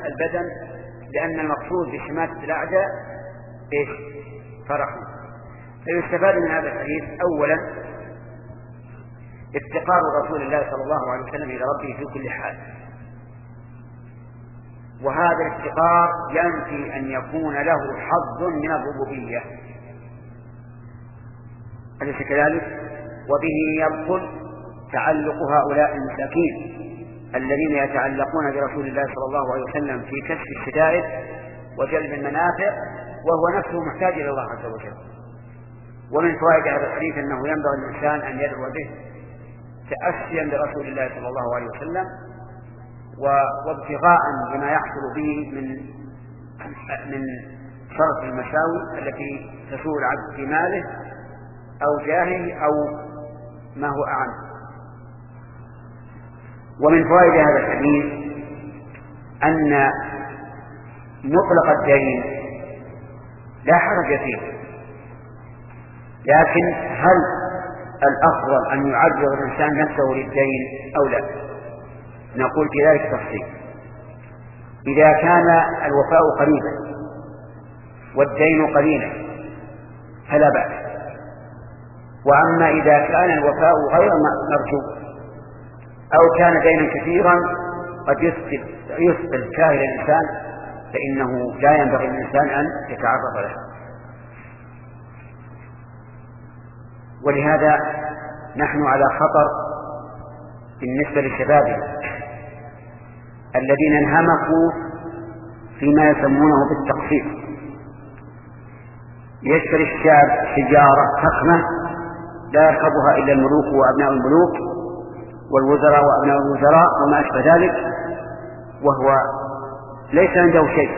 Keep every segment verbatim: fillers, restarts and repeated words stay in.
البدن، لأن المقصود بشماتة الأعداء إيش؟ فرحهم. فيستفاد من هذا الحديث أولا افتقار رسول الله صلى الله عليه وسلم إلى ربه في كل حال، وهذا الافتقار ينفي أن يكون له حظ من الربوبية، أليس كذلك؟ وبه يبطل تعلق هؤلاء المساكين الذين يتعلقون برسول الله صلى الله عليه وسلم في كشف الشدائد وجلب المنافع، وهو نفسه محتاج إلى الله عز وجل. ومن فوائد هذا الحديث أنه ينبغي الإنسان أن يدعو به تأسيا برسول الله صلى الله عليه وسلم وابتغاء لما يحصل به من من صرف المساوي التي تسوء العبد في ماله أو جاهه أو ما هو أعم. ومن فوائد هذا الحديث أن مطلق الدين لا حرج فيه، لكن هل الأفضل أن يعرض الإنسان نفسه للدين أو لا؟ نقول في ذلك تفصيل. إذا كان الوفاء قريبا والدين قليلا فلا بأس، وأما إذا كان الوفاء غير مرجو أو كان دينا كثيرا قد يثقل كاهل الإنسان فإنه لا ينبغي للإنسان أن يتعرض له. ولهذا نحن على خطر بالنسبة لشبابنا الذين انهمكوا فيما يسمونه بالتقسيط. يشتري الشاب سيارة فخمة لا يركبها إلا الملوك وأبناء الملوك والوزراء وأبناء الوزراء وما أشبه ذلك، وهو ليس عنده شيء،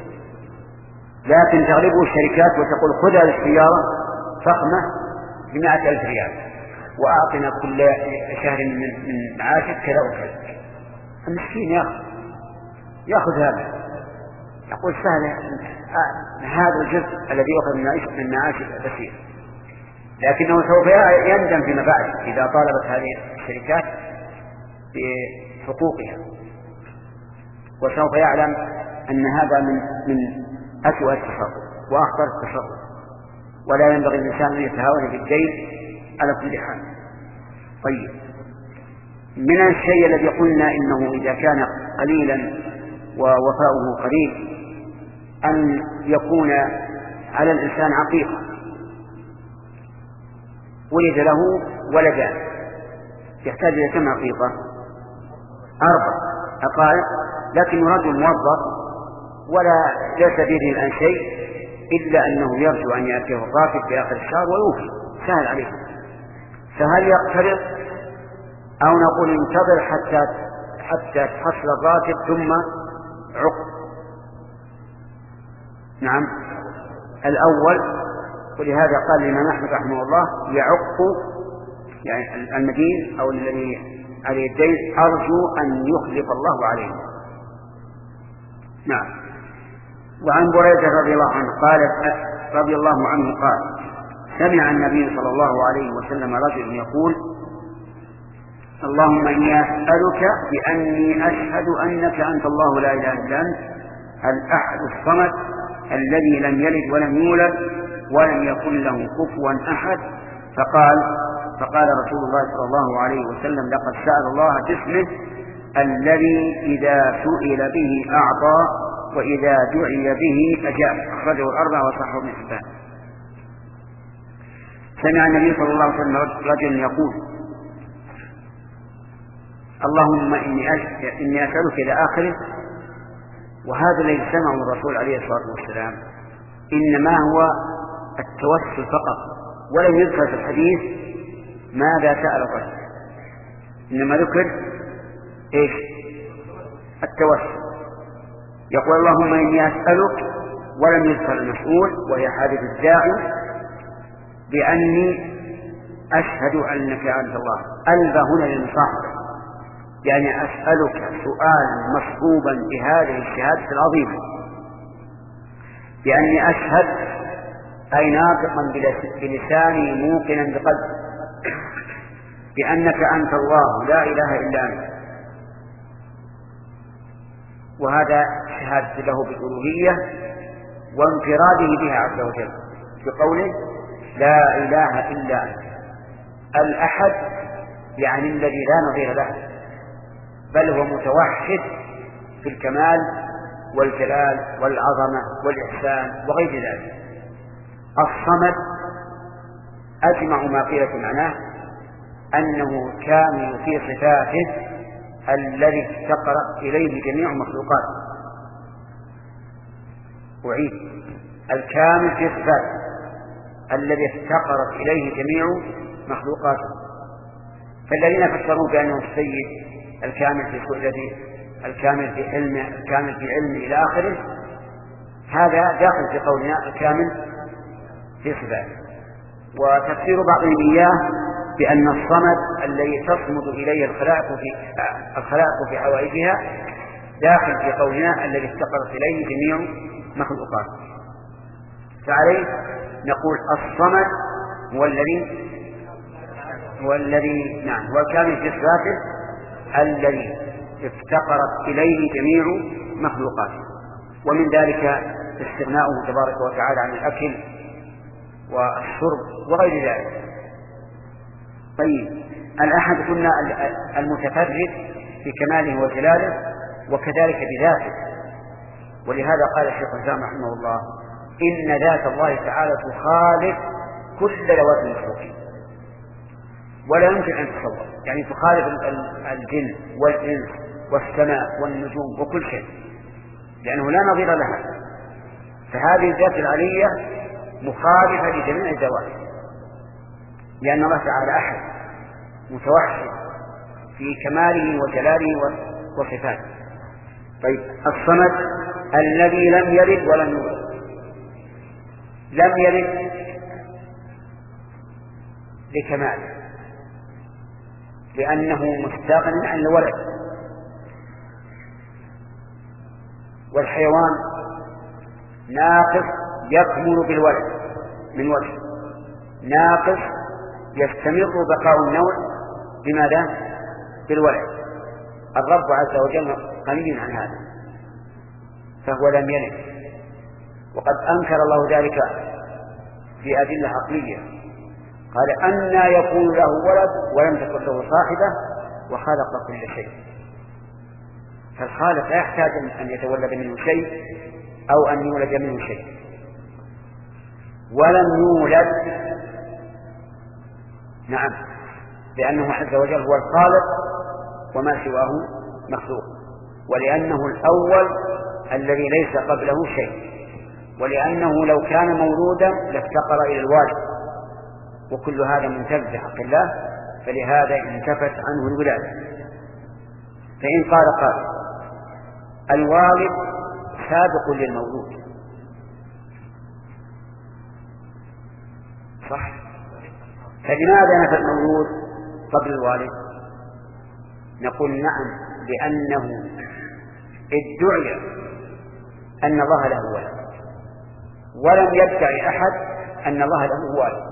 لكن تغلبه الشركات وتقول خذ هذه السيارة فخمة بمائة ألف ريال وأعطنا كل شهر من معاشك كذا وكذا. المسكين يأخذ يأخذ هذا، يقول سهل هذا الجزء الذي يأخذ من معاشك بسيط، لكنه سوف يندم فيما بعد إذا طالبت هذه الشركات بحقوقها، وسوف يعلم أن هذا من من أسوأ التصرف وأخطر التصرف، ولا ينبغي الإنسان أن يتهاون بالدين على كل حال. طيب، من الشيء الذي قلنا إنه إذا كان قليلا ووفاؤه قليل أن يكون على الإنسان عقيقة، ولد له ولدان يحتاج إلى كم عقيقة؟ أربع عقائق، لكن رجل موظف ولا ليس بيده الآن شيء إلا أنه يرجو أن يأتيه الراتب في آخر الشهر ويوفي، سهل عليه. فهل يقترض أو نقول انتظر حتى حتى تحصل الراتب ثم عقد؟ نعم الأول، ولهذا قال الإمام أحمد رحمه الله يعق يعني المدين أو الذي عليه الدين أرجو أن يخلف الله عليه. نعم. وعن بريدة رضي الله عنه قال رضي الله عنه قال سمع النبي صلى الله عليه وسلم رجل يقول اللهم إني أسألك بأني أشهد أنك أنت الله لا إله إلا أنت الأحد الصمد الذي لم يلد ولم يولد ولم يكن له كفوا أحد. فقال فقال رسول الله صلى الله عليه وسلم لقد سأل الله باسمه الذي إذا سئل به أعطى وإذا دعي به أجاب. أخرجه الأربعة وصححه ابن حبان. سمع النبي صلى الله عليه وسلم رجل يقول اللهم إني, إني أسألك إلى آخره، وهذا الذي سمعه الرسول عليه الصلاة والسلام إنما هو التوسل فقط، ولم يذكر في الحديث ماذا سأل الرجل، إنما ذكر إيش؟ التوسل. يقول اللهم إني أسألك ولم يذكر المسؤول وهي حادث الداعي بأني أشهد أنك أنت الله. ألف هنا للمصاحبة، يعني أسألك سؤالا مصحوبا بهذه الشهادة العظيمة بأني أشهد أي ناطقا بلساني موقنا بقلبي بأنك أنت الله لا إله إلا أنت وهذا شهادة له بالألوهية وانفراده بها عز وجل بقوله لا إله إلا أنت. الأحد يعني الذي لا نظير له، بل هو متوحد في الكمال والجلال والعظمة والإحسان وغير ذلك. الصمد أجمع ما قيل في معناه أنه كامل في صفاته الذي افتقرت إليه جميع مخلوقاته. أعيد: الكامل في صفاته الذي افتقرت إليه جميع مخلوقاته. فالذين فسروا بأنه السيد الكامل في سؤدته الكامل في علمه الكامل في علمه إلى آخره، هذا داخل في قولنا الكامل في صفاته. وتفسير بعضهم إياه بأن الصمد الذي تصمد إليه الخلائق في الخلائق في حوائجها داخل في قولنا الذي افتقرت إليه جميع مخلوقاته. فعليه نقول الصمد هو الذي هو الذي نعم هو الكامل في صفاته الذي افتقرت إليه جميع مخلوقاته. ومن ذلك استغناؤه تبارك وتعالى عن الأكل والشرب وغير ذلك. طيب، الأحد قلنا المتفرد في كماله وجلاله وكذلك بذاته. ولهذا قال الشيخ الإسلام رحمه الله إن ذات الله تعالى تخالف كل ذوات المخلوقين، ولا يمكن أن تصور، يعني تخالف الجن والإنس والسماء والنجوم وكل شيء، لأنه لا نظير لها. فهذه الذات العلية مخالفة لجميع الذوات، لأن الله تعالى أحد متوحد في كماله وجلاله وصفاته. طيب، الصمد الذي لم يلد ولم يولد. لم يلد لكماله لأنه مستغن عن الولد، والحيوان ناقص يكمل بالولد من وجه، ناقص يستمر بقاء النوع بماذا؟ بالولد. الرب عز وجل غني عن هذا فهو لم يلد، وقد أنكر الله ذلك في أدلة عقلية. قال أنى يكون له ولد ولم تكن له صاحبة وخلق كل شيء. فالخالق لا يحتاج أن يتولد منه شيء أو أن يولد منه شيء. ولم يولد نعم لأنه عز وجل هو الخالق وما سواه مخلوق، ولأنه الأول الذي ليس قبله شيء، ولأنه لو كان مولودا لافتقر إلى الوالد، وكل هذا منتفى بحق الله، فلهذا انتفت عنه الولادة. فإن قال قال الوالد سابق للمولود، صح؟ فلماذا نفى المولود قبل الوالد؟ نقول نعم لأنه ادعي أن الله له ولد، ولم يدعي أحد أن الله له والد،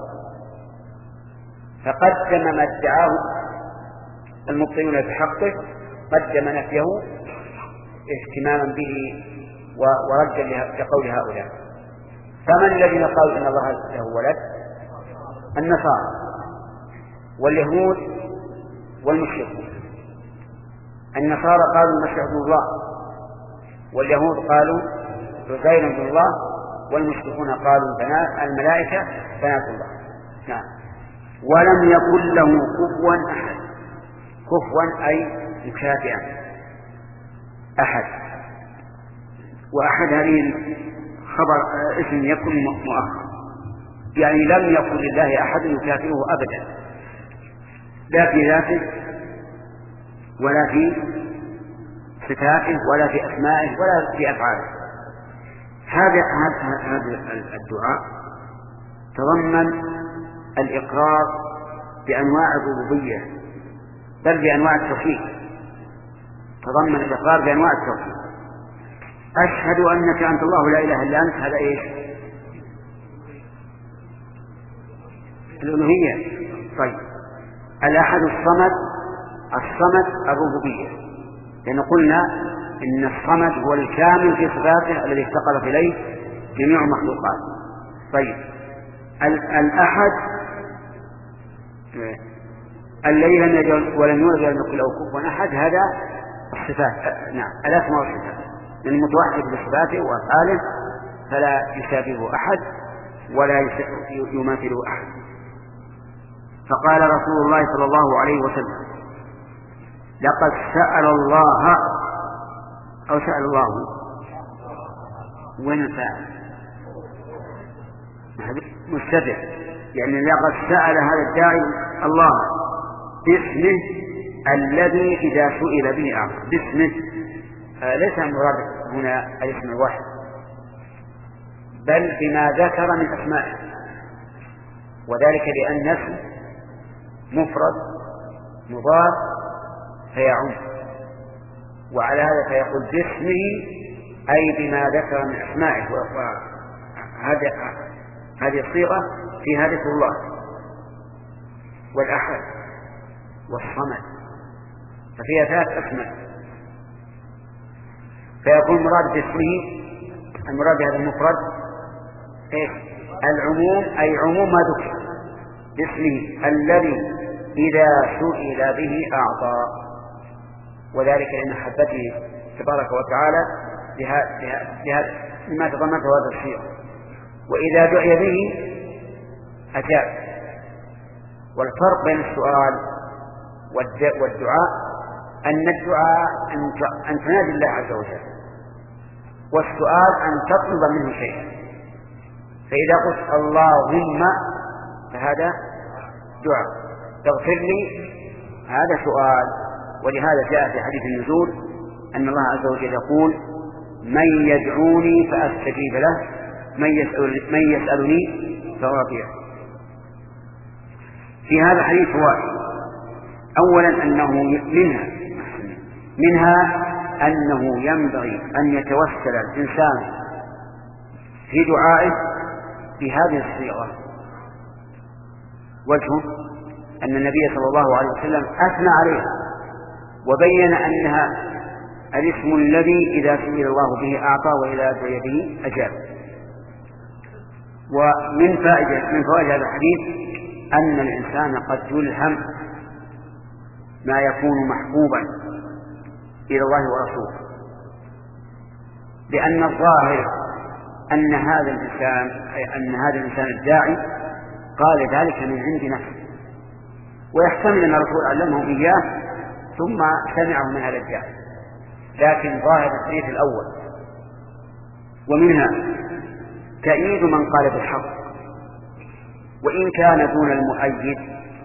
فقدم ما ادعاه المبطلون بحقه، قدم نفيه اهتماما به وردا لقول هؤلاء. فمن الذين قالوا إن الله له ولد؟ النصارى واليهود والمشركون. النصارى قالوا المسيح ابن الله، واليهود قالوا عزير ابن الله، والمشركون قالوا بنات الملائكة بنات الله. نعم. ولم يكن له كفوا أحد. كفوا أي مكافئا أحد، وأحد هذه خبر اسم يكن مؤخر، يعني لم يكن لله أحد يكافئه أبدا، لا في ذاته ولا في صفاته ولا في أسمائه ولا في أفعاله. هذا هذا الدعاء تضمن الإقرار بأنواع الربوبية، بل بأنواع التوحيد، تضمن الإقرار بأنواع التوحيد. أشهد أنك أنت الله لا إله إلا أنت، هذا إيش؟ الألوهية. طيب، الأحد الصمد، الصمد الربوبية، لأن قلنا إن الصمد هو الكامل في صفاته الذي افتقرت إليه جميع المخلوقات. طيب الأحد الذي لم يلد ولم يولد ولم يكن له كفوا أحد، هذا الصفات، نعم الأسماء والصفات، من متوحد بصفاته وأفعاله فلا يشابهه أحد ولا يماثله أحد. فقال رسول الله صلى الله عليه وسلم: لقد سأل الله أو سأل الله وين سأل مستتر، يعني لقد سأل هذا الداعي الله باسمه الذي إذا سئل به أعطى. باسمه آه ليس المراد هنا الاسم الواحد، بل بما ذكر من أسمائه، وذلك لأن اسم مفرد مضاف فيعم، وعلى هذا فيقول باسمه أي بما ذكر من أسمائه. وهذه هذه الصيغة فيها ذكر الله والأحد والصمد، ففيها ثلاث أسماء، فيكون مراد باسمه المراد بهذا المفرد إيه؟ العموم، أي عموم ما ذكر باسمه الذي إذا سئل به أعطى، وذلك لمحبته تبارك وتعالى بهذا مما تضمنته هذا الشيء، وإذا دعي به أجاب. والفرق بين السؤال والدعاء أن الدعاء أن تنادي الله عز وجل، والسؤال أن تطلب منه شيئا. فإذا قلت اللهم فهذا دعاء، تغفر لي هذا سؤال. ولهذا جاء في حديث النزول أن الله عز وجل يقول: من يدعوني فأستجيب له، من, يسأل من يسألني فأعطيه. في هذا الحديث فوائد: أولا أنه منها منها أنه ينبغي أن يتوسل الإنسان في دعائه بهذه الصيغة. وجهه أن النبي صلى الله عليه وسلم أثنى عليها وبين أنها الاسم الذي إذا سئل الله به أعطى وإذا دعي به أجاب. ومن فائدة من فوائد هذا الحديث أن الإنسان قد يلهم ما يكون محبوبا إلى الله ورسوله، لأن الظاهر أن هذا الإنسان أن هذا الإنسان الداعي قال ذلك من عند نفسه، ويحتمل أن الرسول علمه إياه ثم سمعه من هذا الداعي، لكن ظاهر الحديث الأول. ومنها تأييد من قال بالحق وإن كان دون المؤيد.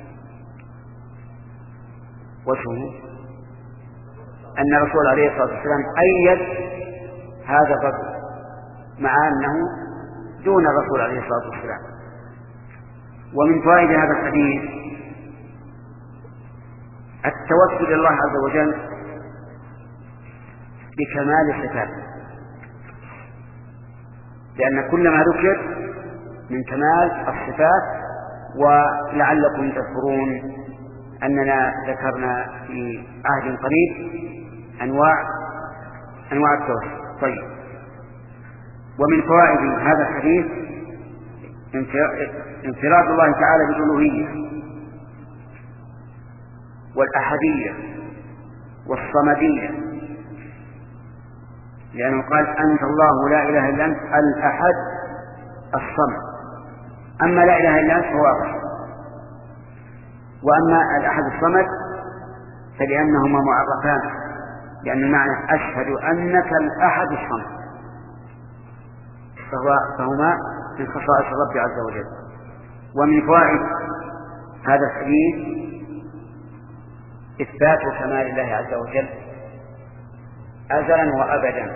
وجهه أن الرسول عليه الصلاة والسلام أيد هذا الرجل مع أنه دون الرسول عليه الصلاة والسلام. ومن فوائد هذا الحديث التوسل إلى الله عز وجل بكمال صفاته، لأن كل ما ذكر من كمال الصفات. ولعلكم تذكرون أننا ذكرنا في عهد قريب أنواع أنواع التوسل. طيب، ومن فوائد هذا الحديث انفراد الله تعالى بالألوهية والأحدية والصمدية، لأنه قال: أنت الله لا إله إلا أنت الأحد الصمد. أما لا إله إلا أنت فهو أحد، وأما الأحد الصمد فلأنهما معرفان، لأن معنى أشهد أنك الأحد الصمد، فهما من خصائص الرب عز وجل. ومن فوائد هذا الحديث إثبات كمال الله عز وجل أزلا وأبدا،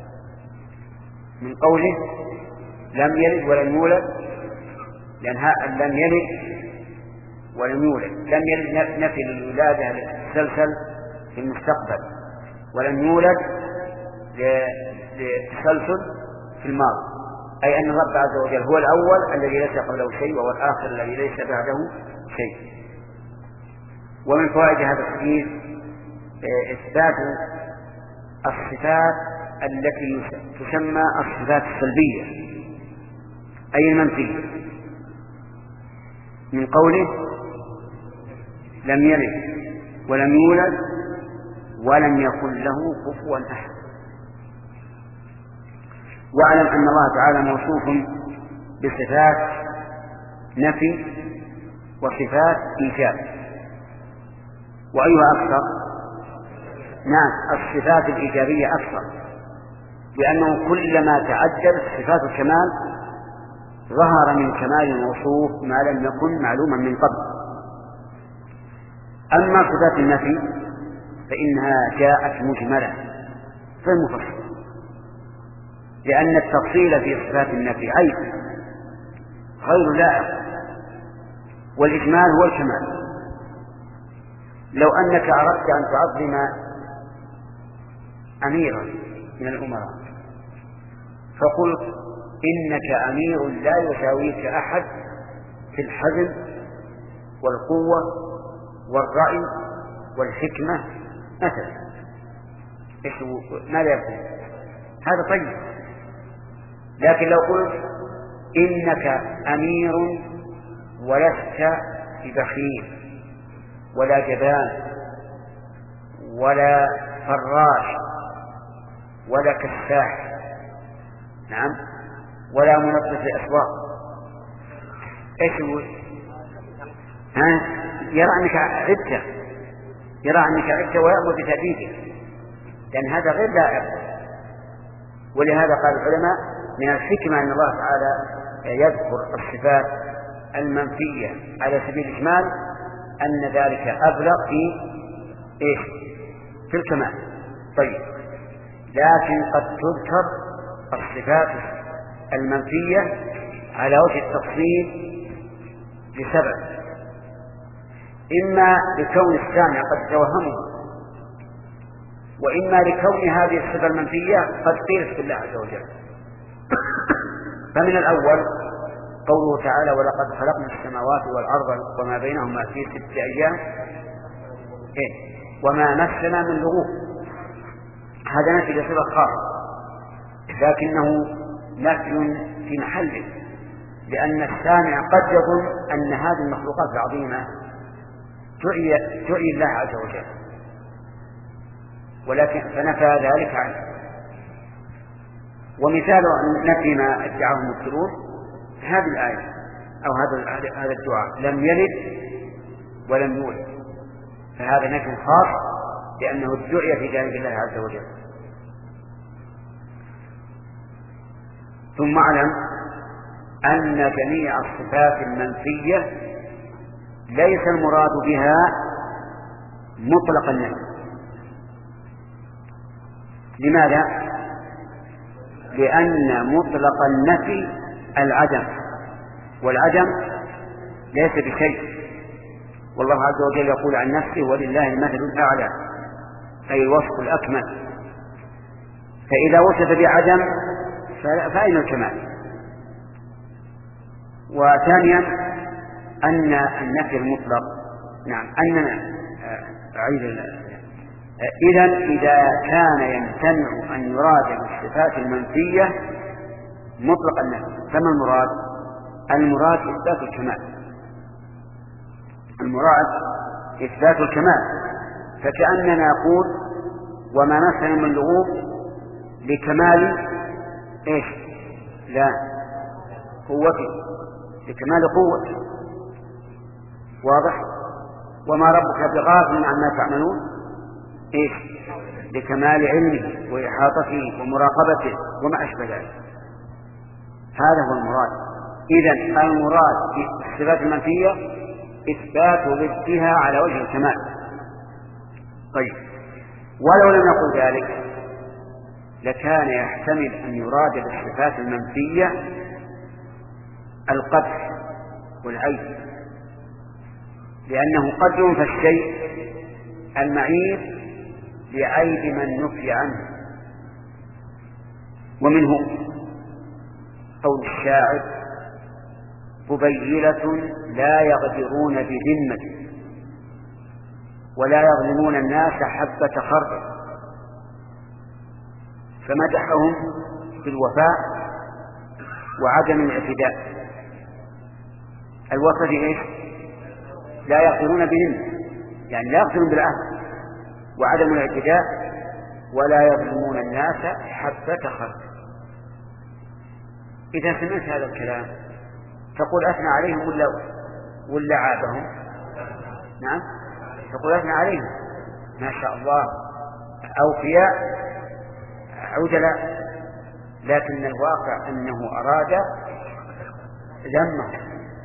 من قوله لم يلد ولم يولد، لأن لم يلد ولم يولد، لم يلد نفي للولادة للتسلسل في المستقبل، ولم يولد للتسلسل في الماضي، أي أن الرب عز وجل هو الأول الذي ليس قبله شيء، وهو الآخر الذي ليس بعده شيء. ومن فوائد هذا الحديث إثبات الصفات التي تسمى الصفات السلبية أي المنفية، من قوله لم يلد ولم يولد ولم يكن له كفوا أحد. واعلم أن الله تعالى موصوف بصفات نفي وصفات إيجاب، وأيها أكثر؟ نعم، الصفات الإيجابية أكثر، لأنه كلما تعددت صفات الكمال ظهر من كمال الموصوف ما لم يكن معلوما من قبل. أما صفات النفي فإنها جاءت مجملة في المفصل، لأن التفصيل في صفات النفي عيب غير لائق، والإجمال هو الكمال. لو أنك أردت أن تعظم أميرا من الأمراء فقلت إنك أمير لا يساويك أحد في الحزم والقوة والرأي والحكمة مثلا، ماذا يكون؟ هذا طيب. لكن لو قلت إنك أمير ولست ببخيل ولا جبان ولا فراش ولا كساح، نعم، ولا منظف الأسواق، ايش يقول؟ ها؟ يرى أنك عدت يرى أنك عدت ويأمر بتأديبه، لأن هذا غير لائق. ولهذا قال العلماء من الحكمة أن الله تعالى يذكر الصفات المنفية على سبيل الإجمال أن ذلك أبلغ في إيش؟ في الكمال. طيب، لكن قد تذكر الصفات المنفية على وجه التفصيل لسبب: إما لكون السامع قد توهمه، وإما لكون هذه الصفة المنفية قد قيلت بالله عز وجل. فمن الأول قوله تعالى: ولقد خلقنا السماوات والأرض وما بينهما في ستة أيام إيه؟ وما مسنا من لغوب. هذا نفي لصفة خاصة، لكنه نفي في محله، لأن السامع قد يظن أن هذه المخلوقات العظيمة تعي الله عز وجل، ولكن فنفى ذلك عنه. ومثال نفي ما ادعاه المبطلون هذه الآية أو هذا هذا الدعاء: لم يلد ولم يولد، فهذا نفي خاص لأنه ادعي في جانب الله عز وجل. ثم اعلم أن جميع الصفات المنفية ليس المراد بها مطلق النفي. لماذا؟ لأن مطلق النفي العدم، والعدم ليس بشيء، والله عز وجل يقول عن نفسه: ولله المثل الأعلى، أي الوصف الأكمل. فإذا وصف بعدم فأين الكمال؟ وثانيا أن النفي المطلق، نعم، أننا أعيد إذن إذا كان يمتنع أن يراد بالصفات المنفية مطلق النفي، فما المراد؟ المراد إثبات الكمال، المراد إثبات الكمال. فكأننا نقول: وما مسنا من لغوب لكمال إيش؟ لا، قوته، لكمال قوته. واضح؟ وما ربك بغافل عما تعملون إيش؟ لكمال علمه وإحاطته ومراقبته وما أشبه ذلك. هذا هو المراد. إذن المراد بالصفات المنفية إثبات ضدها على وجه الكمال. طيب، ولو لم نقل ذلك لكان يحتمل أن يراد بالصفات المنفية القدح والعيب، لأنه قد ينفى الشيء المعيب لعيب من نفي عنه. ومنه قول الشاعر: قبيلة لا يغدرون بذمة ولا يظلمون الناس حبة خردل. فمدحهم بالوفاء وعدم الاعتداء. الوفاء في ايش؟ لا يغفرون بهم، يعني لا يغفرون بالعهد، وعدم الاعتداء ولا يظلمون الناس حبة خردل. إذا سمعت هذا الكلام تقول أثنى عليهم ولا ولا عابهم؟ نعم، تقول أثنى عليهم ما شاء الله أوفياء عجلاء، لكن الواقع أنه أراد ذمه.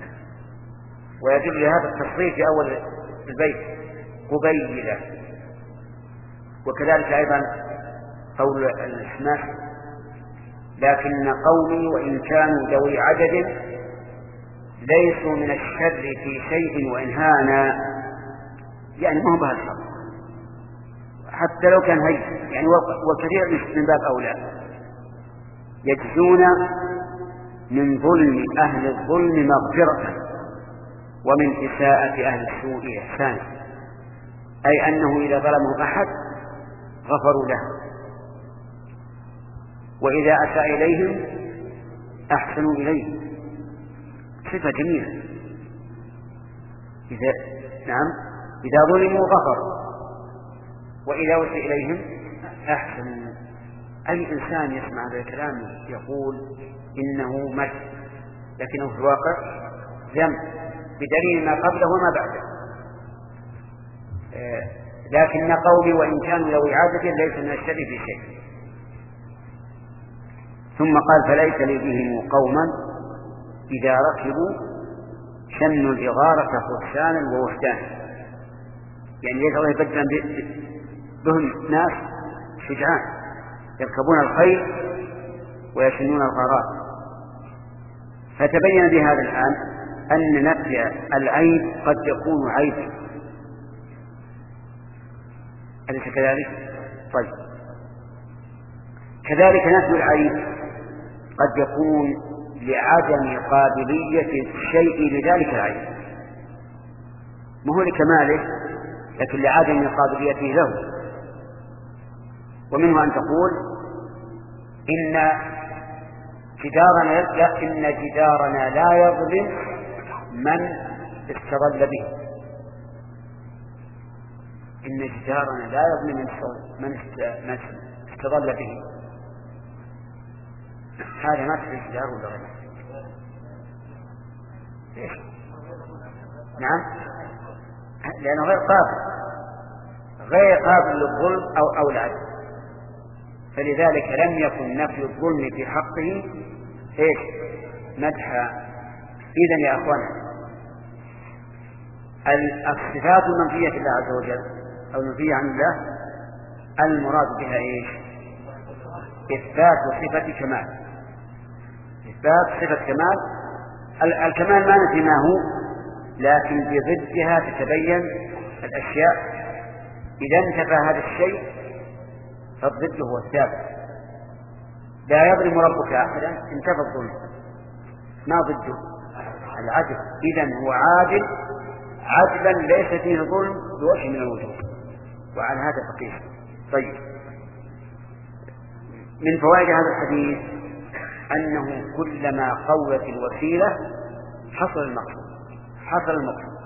ويدل لهذا التصريف في أول البيت قبيلة. وكذلك أيضا قول الحماس: لكن قومي وإن كانوا ذوي عدد ليسوا من الشر في شيء وإن هانا، يعني ما هو بهالشر حتى لو كان هين، يعني وكثير من باب أولى يجزون من ظلم أهل الظلم مغفرة ومن إساءة أهل السوء إحسانا، أي أنه إذا ظلموا أحد غفروا له، وإذا أساء إليهم أحسنوا إليه. صفة جميلة. إذا نعم إذا ظلموا غفروا وإذا أساء إليهم أحسنوا. أي إنسان يسمع هذا الكلام يقول إنه مدح، لكنه في الواقع ذم بدليل ما قبله وما بعده. آه لكن قومي وإن كانوا ذوي عادة ليس من الشر في شيء. ثم قال: فليس لي بهم قوما إذا ركبوا شنوا الإغارة فرسانا ووحدانا، يعني ليس الله يبدل بهم ناس شجعان يركبون الخيل ويشنون الغارات. فتبين بهذا الآن أن نفي العيب قد يكون عيبا، أليس كذلك؟ طيب، كذلك نفي العيب قد يكون لعدم قابلية الشيء لذلك العيب، ما هو لكماله لكن لعدم قابليته له. ومنه أن تقول إن جدارنا لا إن جدارنا لا يظلم من استظل به، إن جدارنا لا يظلم من استظل به. هذا ما تحل الجدار ولا غيره؟ ليش؟ نعم، لأنه غير قابل غير قابل للظلم أو أو العدل، فلذلك لم يكن نفي الظلم في حقه إيش؟ مدحا. إذن يا أخوانا الصفات المنفية لله عز وجل أو المنفية عن الله المراد بها إيش؟ إثبات صفة كمال، إثبات صفة كمال. الكمال ما نفي ما هو، لكن بضدها تتبين الأشياء. إذا انتفى هذا الشيء فالضد هو الثابت. لا يظلم ربك أحدا، انتفى الظلم. ما ضده؟ العدل. إذن هو عادل عدلا ليس فيه ظلم بوجه من الوجوه، وعلى هذا فقيس. طيب، من فوائد هذا الحديث أنه كلما قوت الوسيلة حصل المقصود حصل المقصود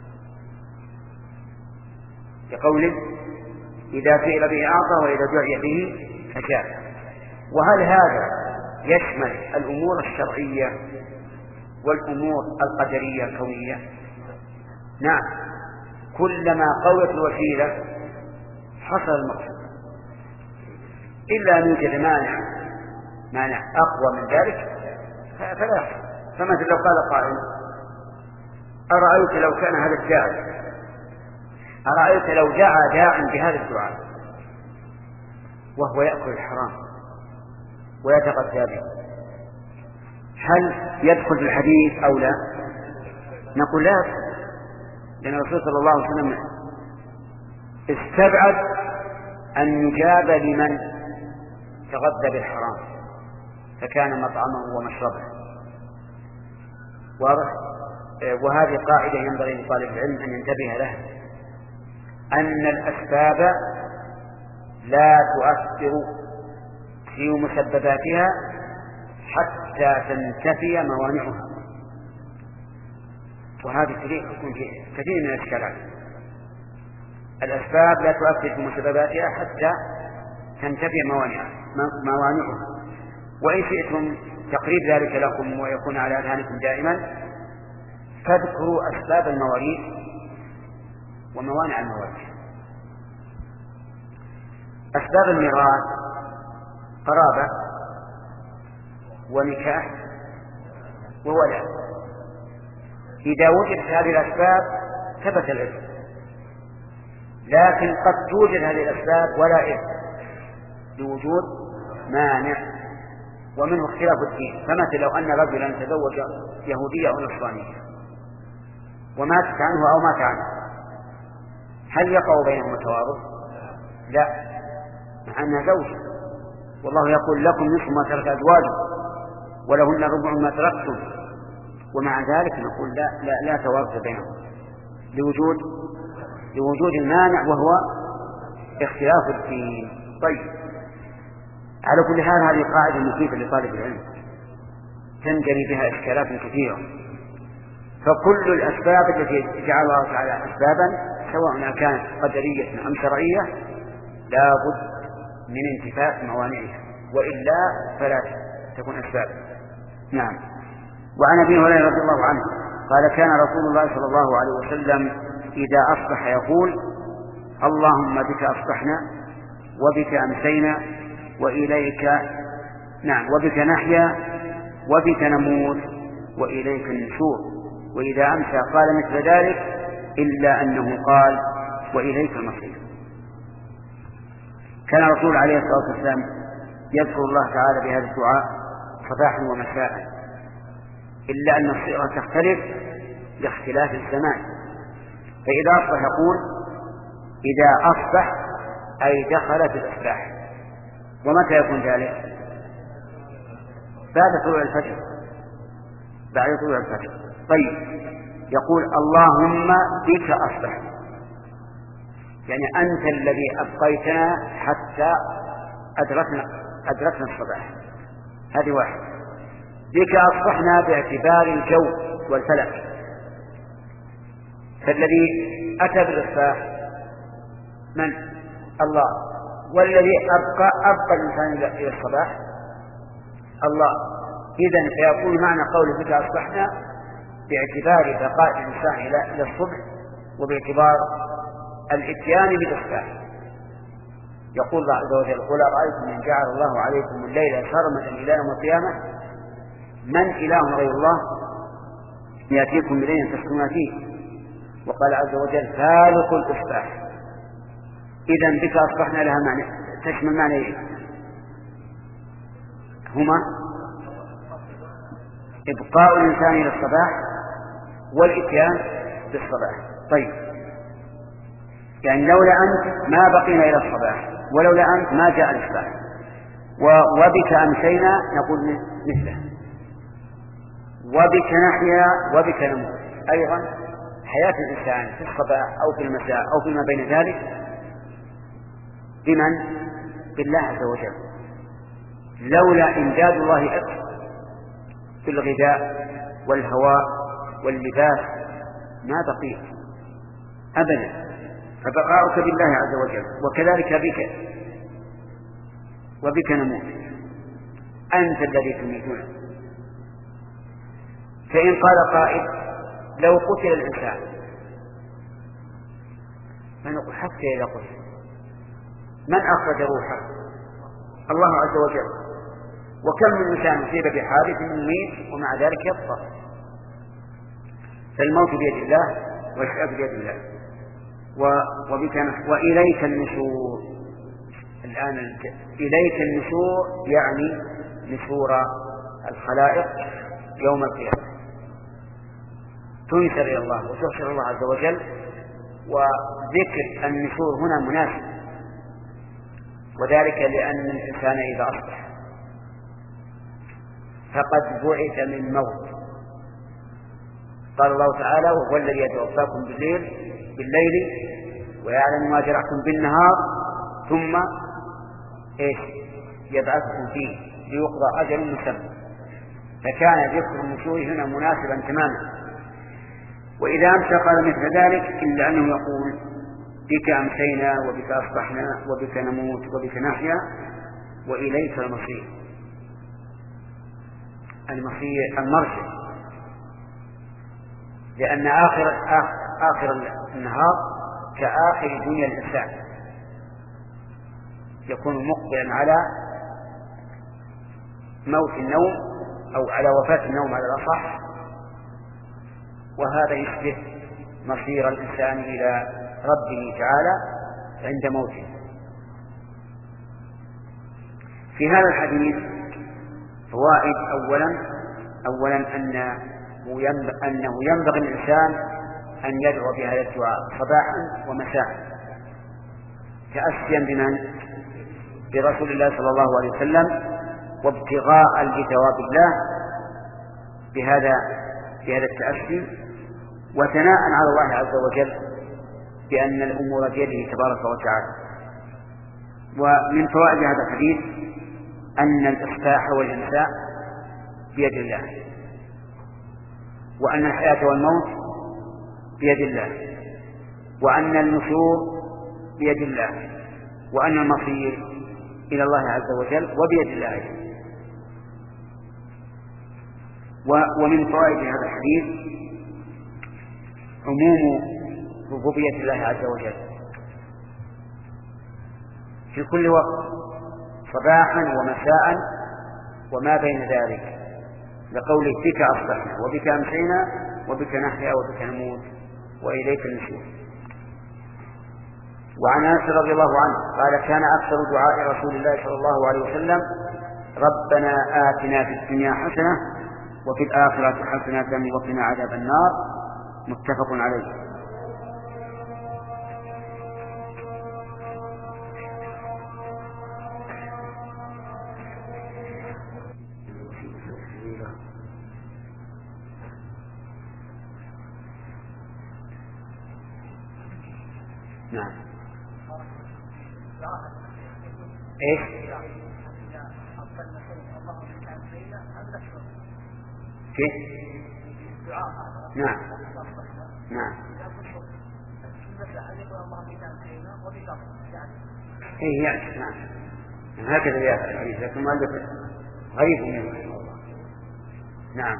كقوله: إذا فعل به أعطى وإذا دعي به أجاب. وهل هذا يشمل الأمور الشرعية والأمور القدرية الكونية؟ نعم، كلما قوت الوسيلة حصل المقصود، إلا أن يوجد مانع مانع أقوى من ذلك فلا يحصل. فمثل لو قال قائل: أرأيت لو كان هذا الداعي أرأيت لو دعا داع بهذا الدعاء وهو يأكل الحرام ويتغذى به، هل يدخل في الحديث أو لا؟ نقول لا، لأن الرسول صلى الله عليه وسلم استبعد أن يجاب لمن تغذى بالحرام فكان مطعمه ومشربه. واضح؟ وهذه قاعدة ينبغي لطالب العلم أن ينتبه لها، أن الأسباب لا تؤثر في مسبباتها حتى تنتفي موانعها. وهذا يكون في كثير من الاشكالات. الأسباب لا تؤثر في مسبباتها حتى تنتفي موانعها موانعها. وإن شئتم تقريب ذلك لكم ويكون على أذهانكم دائما، فاذكروا أسباب المواريث وموانع المواريث. أسباب الميراث قرابة ونكاح وولد. إذا وجدت هذه الأسباب ثبت الإرث، لكن قد توجد هذه الأسباب ولا إرث لوجود مانع، ومنه اختلاف الدين. فمثل لو أن رجلا تزوج يهودية أو نصرانية وماتت عنه أو مات عنه، هل يقع بينهم التوارث؟ لا، مع أنها زوجة، والله يقول لكم نصف ما ترك أزواجكم ولهن ربع ما تركتم، ومع ذلك نقول لا لا, لا توارث بينهم لوجود لوجود المانع وهو اختلاف الدين. طيب، على كل حال هذه قاعدة مفيدة لطالب العلم تنجلي بها إشكالات كثيرة. فكل الأسباب التي جعل الله تعالى أسبابا سواء كانت قدرية أم شرعية لا بد من انتفاء موانعها، وإلا فلا تكون أسباب. نعم. وعن أبي هريرة رضي الله عنه قال كان رسول الله صلى الله عليه وسلم إذا أصبح يقول اللهم بك أصبحنا وبك أمسينا وإليك نعم وبك نحيا وبك نموت وإليك النشور. وإذا أمسى قال مثل ذلك إلا أنه قال وإليك المصير. كان الرسول عليه الصلاة والسلام يذكر الله تعالى بهذا الدعاء صباحا ومساء، إلا أن الصيغة تختلف لاختلاف الزمان. فإذا أصبح يقول إذا أصبح أي دخل في الإصباح. ومتى يكون ذلك؟ بعد طلوع الفجر بعد طلوع الفجر. طيب، يقول اللهم بك أصبح، يعني أنت الذي أبقيتنا حتى أدركنا أدركنا الصباح. هذه واحد. بك أصبحنا باعتبار الجو والفلك، فالذي أتى بالإصباح من؟ الله. والذي أبقى أبقى الإنسان إلى الصباح الله. إذن فيقول معنى قول بك أصبحنا باعتبار بقاء الإنسان إلى الصبح، وباعتبار الإتيان بالإصباح. يقول الله عز وجل قل أرأيتم إن جعل الله عليكم الليل سرمدا إلى يوم القيامة من إله غير الله يأتيكم بليل تسكنون فيه. وقال عز وجل فالق الإصباح. إذن بك أصبحنا لها معنى تشمل معنى إيه؟ هما إبقاء الإنسان إلى الصباح والإتيان بالصباح. طيب، يعني لولا أنت ما بقينا إلى الصباح، ولولا أنت ما جاء الإصباح. وبك أمسينا نقول مثله، وبك نحيا وبك نموت. أيضا حياة الإنسان في الصباح أو في المساء أو فيما بين ذلك بمن؟ بالله عز وجل. لولا إمداد الله أكثر في الغذاء والهواء واللباس ما بقيت أبدا. فبقاؤك بالله عز وجل، وكذلك بك وبك نموت. أنت الذي تميتنا. فإن قال قائل لو قتل الإنسان، فنقول حتى إذا قتل من أخرج روحه؟ الله عز وجل. وكم من إنسان يصيب بحادث يميت ومع ذلك يبقى. فالموت بيد الله والحياة بيد الله. وبك وإليك النشور. الآن إليك النشور يعني نشور الخلائق يوم القيامة، تنشر إلى الله وتحشر الله عز وجل. وذكر النشور هنا مناسب، وذلك لأن الإنسان إذا أصبح فقد بعث من موت. قال الله تعالى وهو الذي يتوفاكم بالليل بالليل ويعلم ما جرحتم بالنهار ثم إيش يبعثكم فيه ليقضى أجل مسمى، فكان ذكر النشور هنا مناسبا تماما. وإذا أمسى قال مثل ذلك إلا أنه يقول بك أمسينا وبك أصبحنا وبك نموت وبك نحيا وإليك المصير. المصير المرجع، لأن آخر, آخر النهار كآخر دنيا الإنسان، يكون مقبلا على موت النوم أو على وفاة النوم على الأصح، وهذا يشبه مصير الإنسان إلى ربه تعالى عند موته. في هذا الحديث فوائد. أولا أولا أنه ينبغي الإنسان أن يدعو بهذا الدعاء صباحا ومساء تأسيا بمن؟ برسول الله صلى الله عليه وسلم، وابتغاء لثواب الله بهذا بهذا التأسي، وثناء على الله عز وجل بأن الأمور بيده تبارك وتعالى. ومن فوائد هذا الحديث أن الإصلاح والإنساء بيد الله، وأن الحياة والموت بيد الله، وأن النشور بيد الله، وأن المصير إلى الله عز وجل وبيد الله أيضا. ومن فوائد هذا الحديث عموم ربوبية الله عز وجل في كل وقت صباحا ومساء وما بين ذلك، لقوله بك أصبحنا وبك أمسينا وبك نحيا وبك نموت وإليك النشور. وعن أنس رضي الله عنه قال كان أكثر دعاء رسول الله صلى الله عليه وسلم ربنا آتنا في الدنيا حسنة وفي الآخرة حسنة وقنا عذاب النار، متفق عليه. نعم. ايش؟ كيف؟ نعم نعم. ايه يعني نعم هكذا يا الحديث، لكن مؤلف غريب منه رحمه الله. نعم.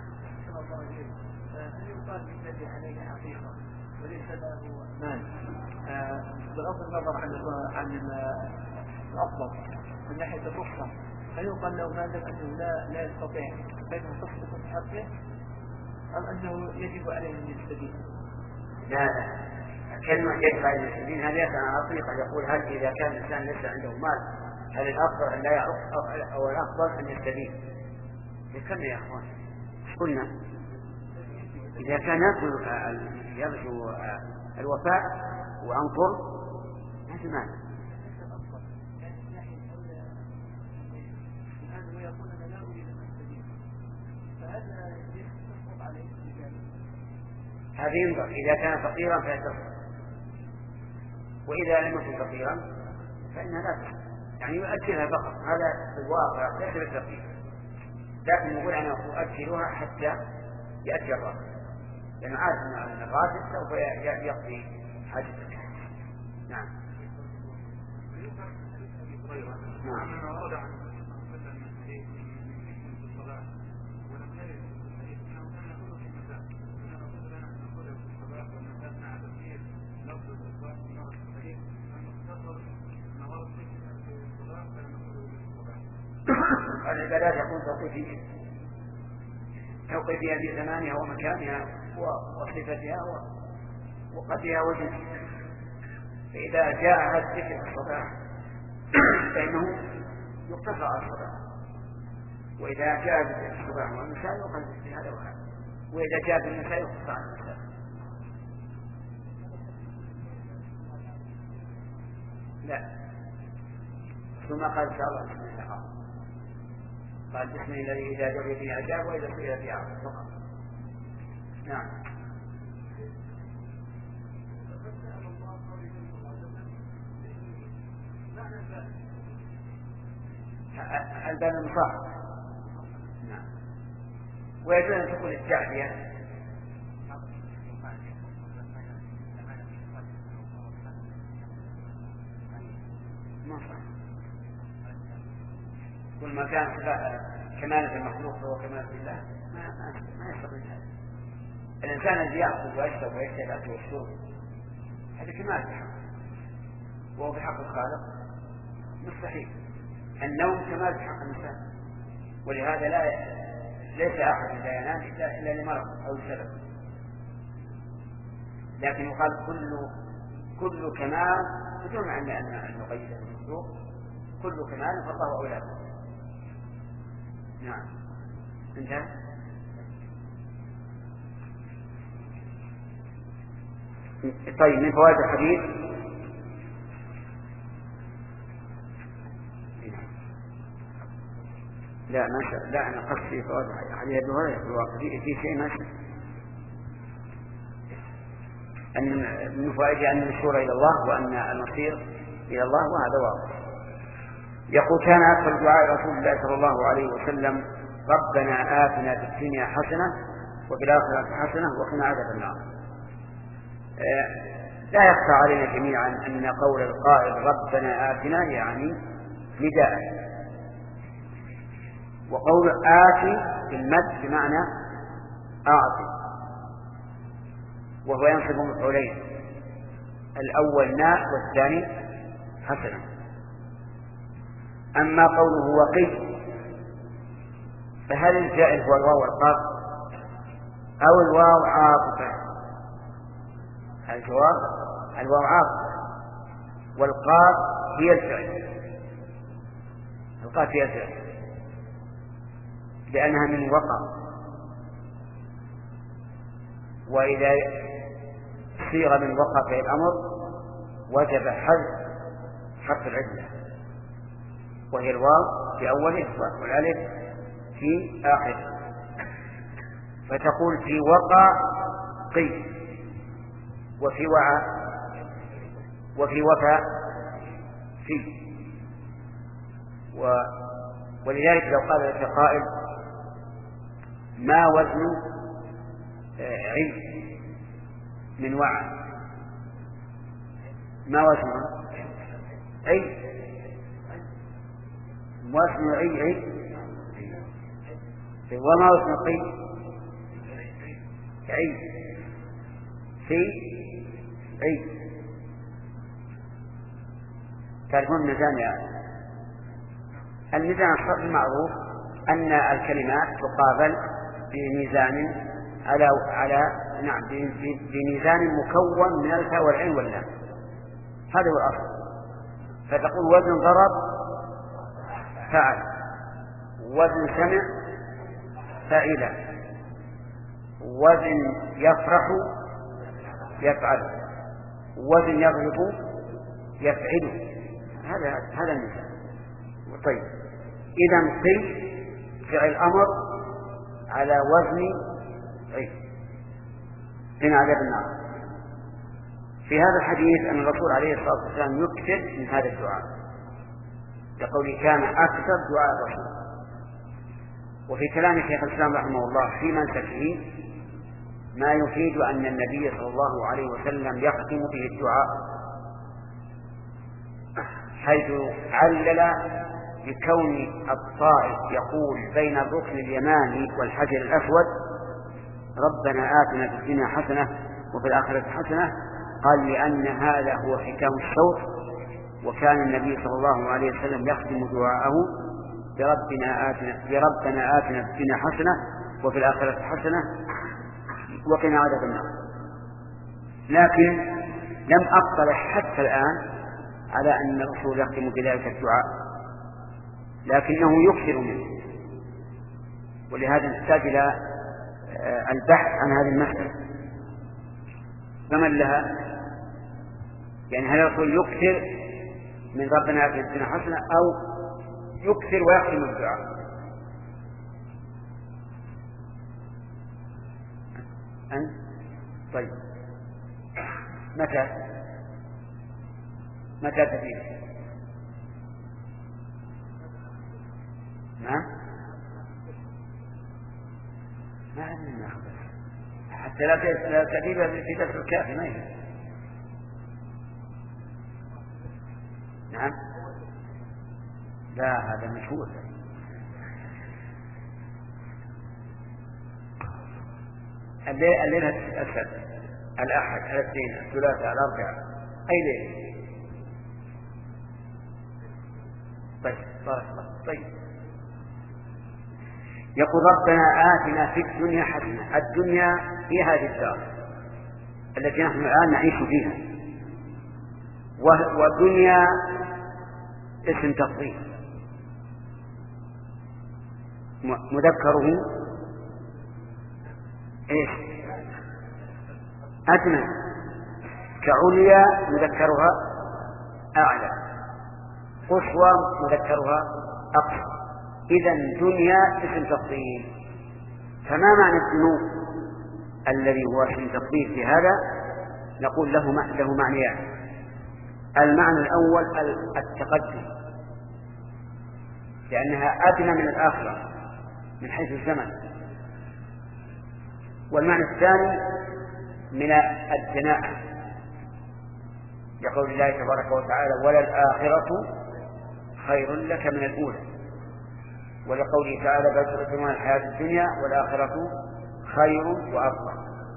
بغض النظر عن عن الأفضل من ناحية الرخصة، هل يقال له هذا أنه لا لا يستطيع بينه تصدق في حقه، أم أنه يجب عليه أن يستدين؟ لا لا، كلمة يجب عليه أن يستدين هذا يسأل عن طريقة، يقول هل إذا كان الإنسان ليس عنده مال هل الأفضل أن لا يعرف أو الأفضل أن يستدين؟ ذكرنا يا أخوان قلنا إذا كان يرجو الوفاء وأنظر هذا مال. هذا ينظر إذا كان فقيرا فيتصل، وإذا لم يكن فقيرا فإنها لا تصل، يعني يؤجلها فقط. هذا في الواقع ليس بالفقير، لكن يقول أنا أؤجلها حتى يأتي الراتب، لأنه عارف أن الراتب سوف يقضي حاجته. نعم نعم. العبادات يكون توقيفية، توقيفية في زمانها ومكانها وصفتها وقدرها وجنسها. فإذا جاء الذكر الصباح فإنه يقتصر على الصباح، وإذا جاء ذكر الصباح والمساء يقتصر في هذا وهذا، وإذا جاء بالمساء يقتصر على المساء. لا، ثم قال إن شاء الله بسم الله الرحمن، قال بسم الله الذي إذا دعي به أجاب وإذا سئل به أعطى فقط. نعم. الباب المصاحب. نعم. ويجوز أن تكون التعبية ما صح. كل ما كان كمالة المخلوق هو كمالة الله ما ما يستطيع هذا. الإنسان الذي يأكل ويشرب ويشتهي الأكل والشرب هذا كمال بحق، وهو بحق الخالق مستحيل. النوم كمال بحق الإنسان، ولهذا لا ليس أحد لا ينام إلا لمرض أو لسبب. لكن يقال كل كل كمال بدون أن أن نقيده بالمخلوق، كل كمال فالله أولى به. نعم. انتهى. طيب، من فوائد الحديث لا ما شاء لا أنا قصدي في فوائد حديث أبي هريرة في الواقع في شيء ما شاء أن من فوائده أن المشور إلى الله وأن المصير إلى الله، وهذا واضح. يقول كان أكثر دعاء رسول الله صلى الله عليه وسلم ربنا آتنا في الدنيا حسنة وفي الآخرة حسنة وقنا عذاب النار. لا يخفى علينا جميعا أن قول القائل ربنا آتنا يعني نداء، وقول آتي في المد بمعنى أعطي، وهو ينصب مفعولين، الأول ناء والثاني حسنا. أما قوله وقي فهل الجائز هو الواو والقاف أو الواو عاطفة؟ الجواب الواو عاطفة والقاف هي الفعل، القاف هي الفعل لأنها من وقع، وإذا صيغ من وقع في الأمر وجب حذف حرف العلة، وهي الواو في أوله والألف في آخره، فتقول في وقع قي، وفي وعى، وفي وفاء في. و... ولذلك لو قال لك قائل ما وزن عي من وعى، ما وزن عي، وزن عي عي، وما وزن قي عي في عي. تعرفون الميزان يا الميزان الصرف المعروف أن الكلمات تقابل بميزان على على نعم بميزان مكون من الفاء والعين واللام، هذا هو الأصل. فتقول وزن ضرب فعل، وزن سمع فعل، وزن يفرح يفعل، وزن يغلب يفعل، هذا هذا المثال. طيب، إذا قل فعل أمر على وزن عيد من عذاب النار. في هذا الحديث أن الرسول عليه الصلاة والسلام يكثر من هذا الدعاء، يقول كان أكثر دعاء الرسول. وفي كلام شيخ الإسلام رحمه الله في منسكه ما يفيد أن النبي صلى الله عليه وسلم يختم به الدعاء، حيث علل بكون الطائف يقول بين الركن اليماني والحجر الأسود ربنا آتنا في الدنيا حسنة وفي الآخرة حسنة، قال لأن هذا هو حكام الصوت، وكان النبي صلى الله عليه وسلم يختم دعاءه بربنا آتنا بربنا آتنا في الدنيا حسنة وفي الآخرة حسنة وقنا عذاب النار. لكن لم أطلع حتى الآن على أن الرسول يختم بذلك الدعاء، لكنه يكثر منه، ولهذا نحتاج إلى البحث عن هذه المسألة. فمن لها يعني هل الرسول يكثر من ربنا آتنا في الدنيا حسنة أو يكثر ويختم الدعاء؟ أن طيب متى متى تفيد نعم ما عندنا حتى لا تأتيبها في درس الكافي ما يهم. نعم لا هذا مشهور. الليل الليل السبت الأحد الاثنين الثلاثاء الأربعاء أي ليل. طيب بارك الله. طيب يقول ربنا آتنا في الدنيا حسنة. الدنيا هي هذه الدار التي نحن الآن نعيش فيها، والدنيا اسم تفضيل مذكره ايش؟ أدنى، كعليا مذكرها أعلى، قصوى مذكرها أقصى. إذن دنيا اسم تفضيل. فما معنى الدنو الذي هو اسم تفضيل في هذا؟ نقول له له معنيان. المعنى الأول التقدم لأنها أدنى من الآخرة من حيث الزمن، والمعنى الثاني من الدناءة يقول الله تبارك وتعالى وللآخرة خير لك من الأولى، ولقوله تعالى بل تؤثرون الحياة الدنيا والآخرة خير وأبقى.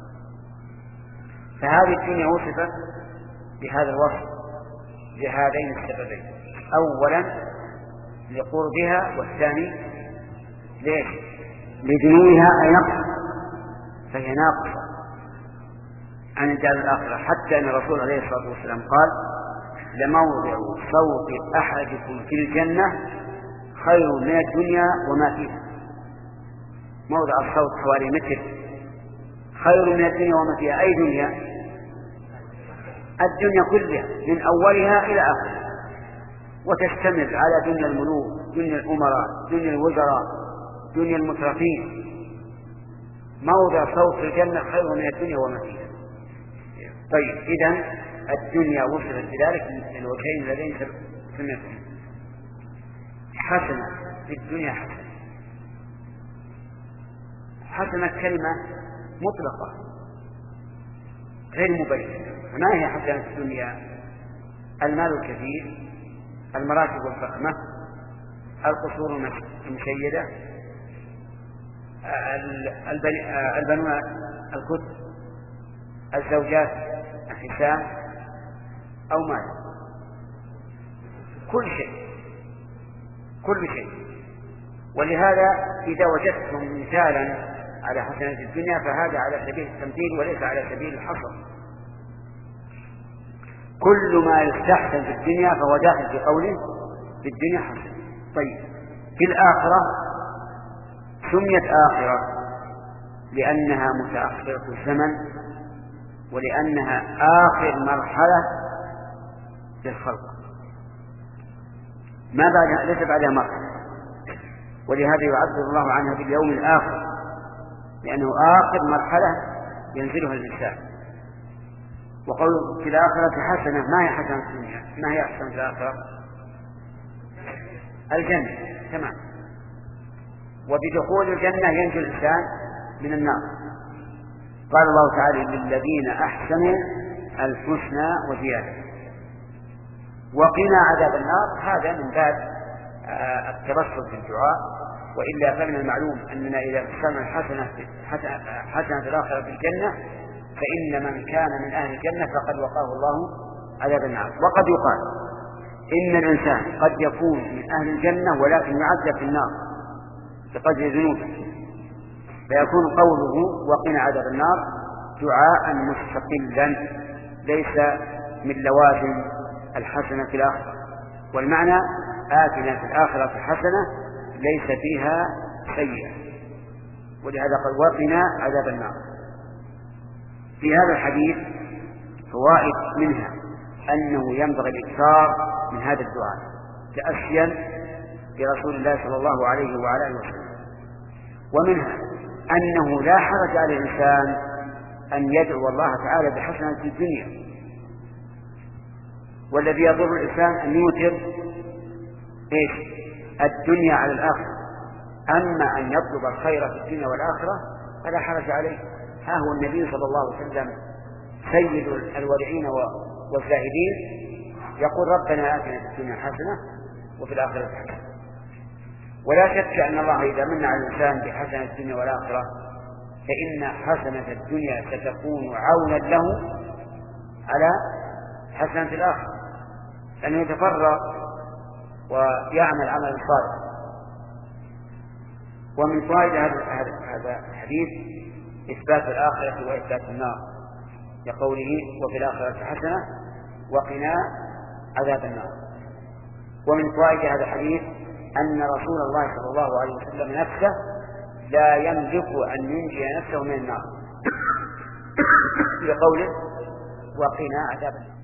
فهذه الدنيا وصفت بهذا الوصف لهذين السببين، أولا لقربها، والثاني ليش؟ لدنوها أي نقص، فهي ناقصة عن الدار الآخرة، حتى أن الرسول عليه الصلاة والسلام قال لموضع صوت أحدكم في الجنة خير من الدنيا وما فيها. موضع الصوت حوالي متر خير من الدنيا وما فيها. أي دنيا؟ الدنيا كلها من أولها إلى آخرها، وتشتمل على دنيا الملوك، دنيا الأمراء، دنيا الوزراء، دنيا المترفين. موضع صوت الجنة خير من الدنيا وما فيها. طيب إذن الدنيا وصلت بذلك من الوجهين الذين سمعتم. حسنة في الدنيا حسنة. حسنة كلمة مطلقة غير مبينة. ما هي حسنة الدنيا؟ المال الكثير، المراتب الفخمة، القصور المشيدة، البنون الكتب، الزوجات الحسان أو مال، كل شيء كل شيء. ولهذا إذا وجدتم مثالا على حسنة الدنيا فهذا على سبيل التمثيل وليس على سبيل الحصر. كل ما يستحسن في الدنيا فهو داخل في قوله في الدنيا حسنة. طيب في الآخرة سميت آخرة لأنها متأخرة الزمن، ولأنها آخر مرحلة للخلق، ما بعد ليس بعدها مرحلة، ولهذا يعبر الله عنها باليوم الآخر لأنه آخر مرحلة ينزلها الإنسان. وقول في الآخرة حسنة، ما هي حسنة الدنيا؟ ما هي أحسن في الآخرة؟ الجنة تمام. وبدخول الجنة ينجو الإنسان من النار. قال الله تعالى للذين أحسنوا الحسنى وزيادة. وقنا عذاب النار هذا من باب التبسط في الدعاء، وإلا فمن المعلوم أننا إذا فسرنا الحسنة حسنة في الآخرة في الجنة فإن من كان من أهل الجنة فقد وقاه الله عذاب النار. وقد يقال إن الإنسان قد يكون من أهل الجنة ولكن يعذب في النار بقدر ذنوبه، فيكون قوله وقنا عذاب النار دعاء مستقلا ليس من لوازم الحسنة في الآخرة. والمعنى آتنا في الآخرة حسنة ليس فيها سيئة، ولهذا قد وقنا عذاب النار. في هذا الحديث فوائد، منها أنه ينبغي الإكثار من هذا الدعاء تأسيا برسول الله صلى الله عليه وعلى آله وسلم. ومنها أنه لا حرج على الإنسان أن يدعو الله تعالى بحسنة في الدنيا، والذي يضر الإنسان أن يوتر إيش؟ الدنيا على الآخرة، أما أن يطلب الخير في الدنيا والآخرة فلا حرج عليه. ها هو النبي صلى الله عليه وسلم سيد الورعين والزاهدين يقول ربنا آتنا في الدنيا حسنة وفي الآخرة حسنة. ولا شك أن الله إذا من على الإنسان بحسنة الدنيا والآخرة فإن حسنة الدنيا ستكون عونا له على حسنة الآخرة، أن يتفرغ ويعمل عملا صالحا. ومن فوائد هذا الحديث إثبات الآخرة وإثبات النار لقوله وفي الآخرة حسنة وقنا عذاب النار. ومن فوائد هذا الحديث أن رسول الله صلى الله عليه وسلم نفسه لا يملك أن ينجي نفسه من النار لقوله وقنا عذاب النار.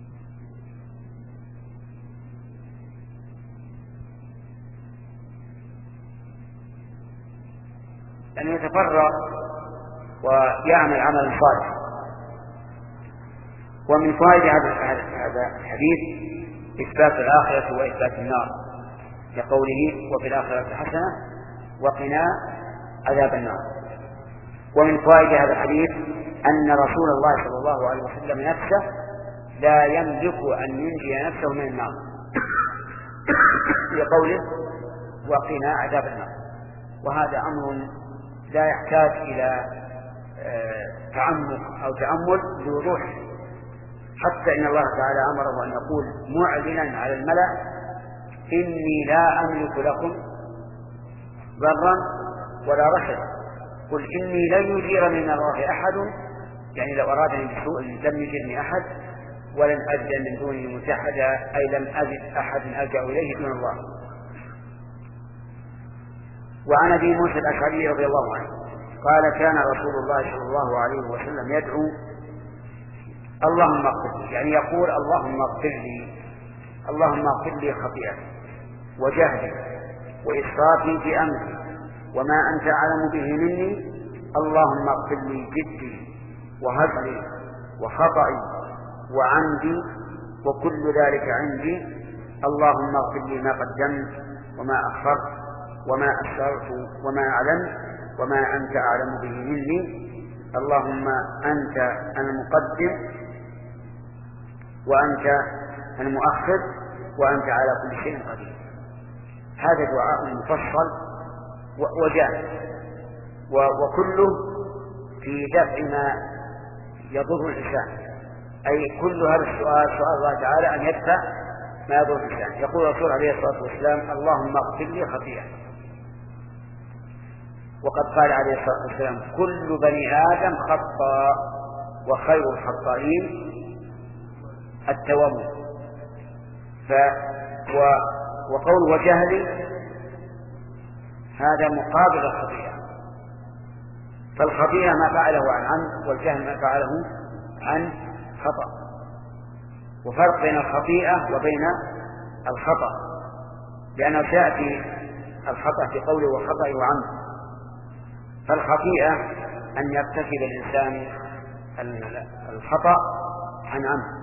أن يتفرغ ويعمل عملا صالحا. ومن فوائد هذا الحديث إثبات الآخرة وإثبات النار لقوله وفي الآخرة حسنة وقنا عذاب النار. ومن فوائد هذا الحديث أن رسول الله صلى الله عليه وسلم نفسه لا يملك أن ينجي نفسه من النار لقوله وقنا عذاب النار. وهذا أمر لا يحتاج إلى تعمق أو تأمل بوضوح، حتى إن الله تعالى أمره أن يقول معلنا على الملأ إني لا أملك لكم ضرا ولا رشدا قل إني لن يجير من الله أحد، يعني لو أرادني بسوء لم يجرني أحد ولن أجد من دونه متحدا، أي لم أجد أحد ألجأ إليه دون الله. وعن أبي موسى الأشعري رضي الله عنه قال كان رسول الله صلى الله عليه وسلم يدعو اللهم اغفر لي، يعني يقول اللهم اغفر لي، اللهم اغفر لي خطيئتي وجهلي وإسرافي في أمري وما أنت أعلم به مني، اللهم اغفر لي جدي وهزلي وخطئي وعمدي وكل ذلك عندي، اللهم اغفر لي ما قدمت وما أخرت وما أسررت وما أعلمت وما أنت أعلم به مني، اللهم أنت المقدم وأنت المؤخر وأنت على كل شيء قدير. هذا دعاء مفصل وجامع وكله في دفع ما يضر الإنسان، أي كل هذا السؤال سؤال الله تعالى أن يدفع ما يضر الإنسان. يقول الرسول عليه الصلاة والسلام اللهم اغفر لي خطيئتي، وقد قال عليه الصلاة والسلام كل بني آدم خطاء وخير الخطائين التوابون. ف و... وقول وجهل هذا مقابل الخطيئة، فالخطيئة ما فعله عن عمد والجهل ما فعله عن خطأ، وفرق بين الخطيئة وبين الخطأ، لأنه سيأتي الخطأ في قوله وخطأ وعمد. فالخطيئة أن يرتكب الإنسان الخطأ عن عمد.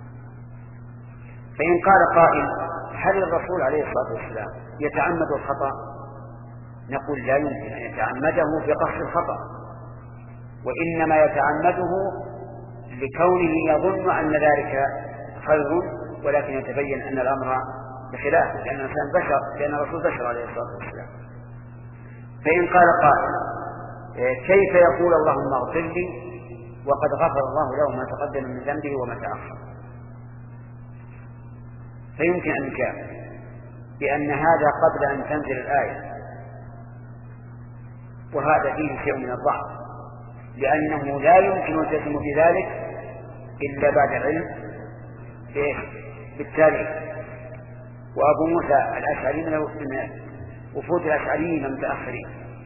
فإن قال قائل هل الرسول عليه الصلاة والسلام يتعمد الخطأ؟ نقول لا يمكن أن يتعمده بقصد الخطأ، وإنما يتعمده لكونه يظن أن ذلك خير، ولكن يتبين أن الأمر بخلافه، لأن الإنسان بشر، لأن الرسول بشر عليه الصلاة والسلام. فإن قال قائل كيف يقول اللهم اغفر لي وقد غفر الله له ما تقدم من ذنبه وما تأخر؟ فيمكن أن نجاب بأن هذا قبل أن تنزل الآية، وهذا فيه شيء من الضعف، لأنه لا يمكن الجزم بذلك إلا بعد العلم بالتاريخ. وأبو موسى الأشعري من وفود الأشعريين المتأخرين،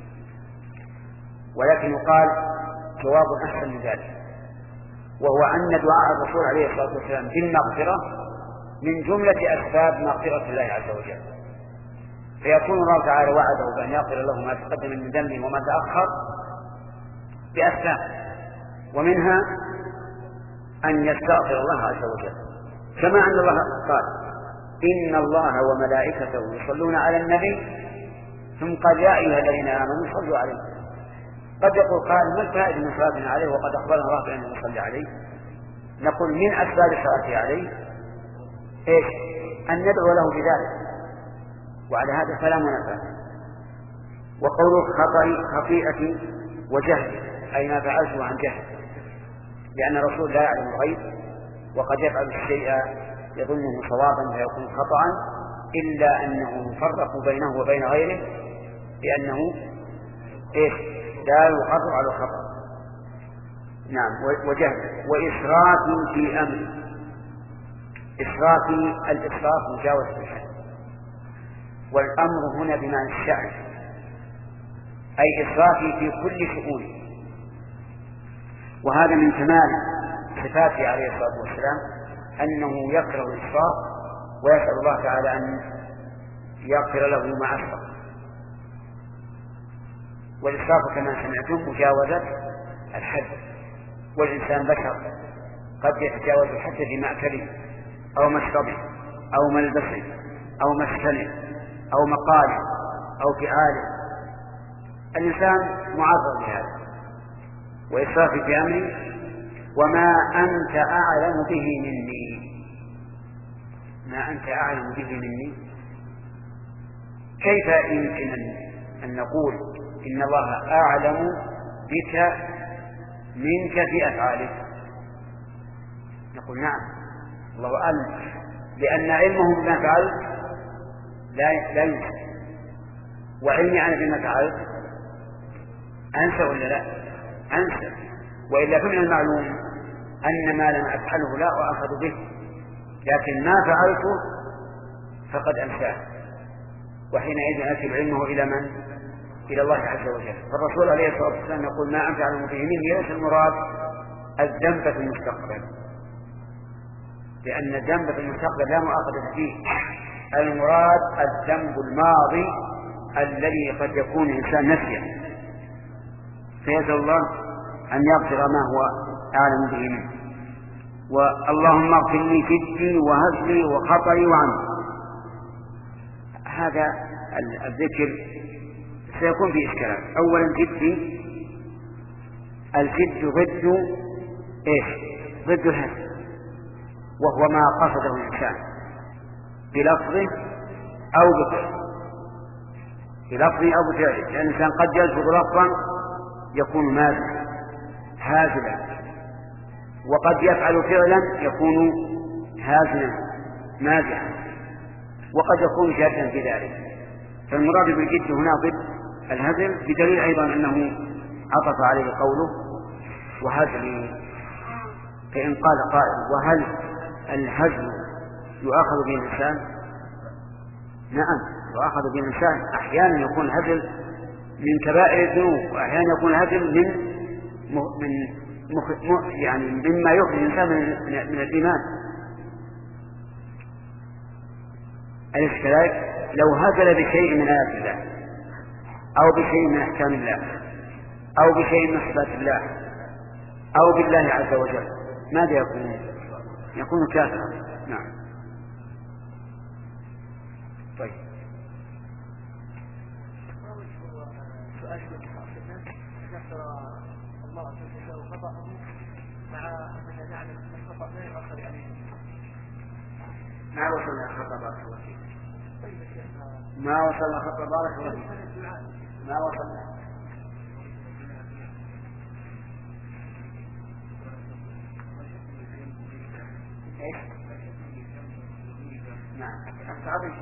ولكن يقال جواب أحسن من ذلك، وهو أن دعاء الرسول عليه الصلاة والسلام بالمغفرة من جملة أسباب مغفرة الله عز وجل، فيكون الله تعالى وعده بأن يغفر له ما تقدم من ذنبه وما تأخر بأسباب، ومنها أن يستغفر الله عز وجل، كما أن الله قال إن الله وملائكته يصلون على النبي ثم قال يا أيها الذين آمنوا صلوا عليه. قد يقول قائل ما الفائدة من صلاتنا عليه وقد أخبرنا الله بأنه يصلي عليه؟ نقول من أسباب الصلاة عليه إيش؟ أن ندعو له بذلك، وعلى هذا فلا منافاة. وقوله خطأ خطيئة وجهل أي ما فعلته عن جهل، لأن الرسول لا يعلم الغيب وقد يفعل الشيء يظنه صوابا فيكون خطأ، إلا أنه يفرق بينه وبين غيره لأنه إيش؟ لا يقر على الخطأ. نعم. وجهل وإسراف في أمر. إسراف الإسراف مجاوزة الحد، والأمر هنا بمعنى الشأن، أي إسرافي في كل شؤون. وهذا من كمال صفاته عليه الصلاة والسلام أنه يكره الإسراف ويسأل الله تعالى أن يغفر له ما أسرف. والإسراف كما سمعتم مجاوزة الحد، والإنسان بشر قد يتجاوز الحد في مأكله أو مشربه أو ملبسه أو مسكنه أو مقاله أو فعاله. الإنسان معرض لهذا. وإسراف في أمري وما أنت أعلم به مني. ما أنت أعلم به مني، كيف يمكن أن نقول إن الله أعلم بك منك في أفعالك؟ نقول نعم الله أعلم، لأن علمه بما فعلت لا لا ينسى، وعلمي أنا بما فعلت أنسى ولا لا؟ أنسى. وإلا فمن المعلوم أن ما لم أفعله لا أخذ به، لكن ما فعلته فقد أنساه، وحينئذ أتي علمه إلى من؟ إلى الله عز وجل. فالرسول عليه الصلاة والسلام يقول ما أنت أعلم به مني، ليس المراد الذنب في المستقبل، لأن الذنب في المستقبل لا مؤاخذة فيه، المراد الذنب الماضي الذي قد يكون الإنسان نسيا، فيسأل الله أن يغفر ما هو أعلم به منه. واللهم اغفر لي جدي وهزلي وخطئي وعمدي. هذا الذكر سيكون في إشكالات. أولا جدي، الجد ضد إيش؟ ضد الهزل، وهو ما قصده الإنسان بلفظه أو بفعله، بلفظه أو بفعله. لأن الإنسان قد يلفظ لفظا يكون مازحا هازلا، وقد يفعل فعلا يكون هازلا مازحا، وقد يكون جادا في ذلك. فالمراد بالجد هنا ضد الهزل، بدليل أيضا أنه عطف عليه قوله وهزل. فإن قال قائل وهل الهزل يؤاخذ به الإنسان؟ نعم يؤاخذ به الإنسان. أحيانا يكون الهزل من كبائر الذنوب، وأحيانا يكون الهزل من من مخ... يعني مما يخرج الإنسان من... من الإيمان. أليس كذلك؟ لو هزل بشيء من آيات الله أو بشيء من أحكام الله أو بشيء من صفات الله أو بالله عز وجل ماذا يكون؟ يكون كافرا. نعم. طيب سؤال الله عز وجل خطأه مع أننا نعلم أن الخطأ لا يؤخر عليه. ما وصلنا خطأ بارك الله فيك. ما وصلنا خطأ بارك الله فيك. ما وصلنا. إيش؟ نعم. التعظيم.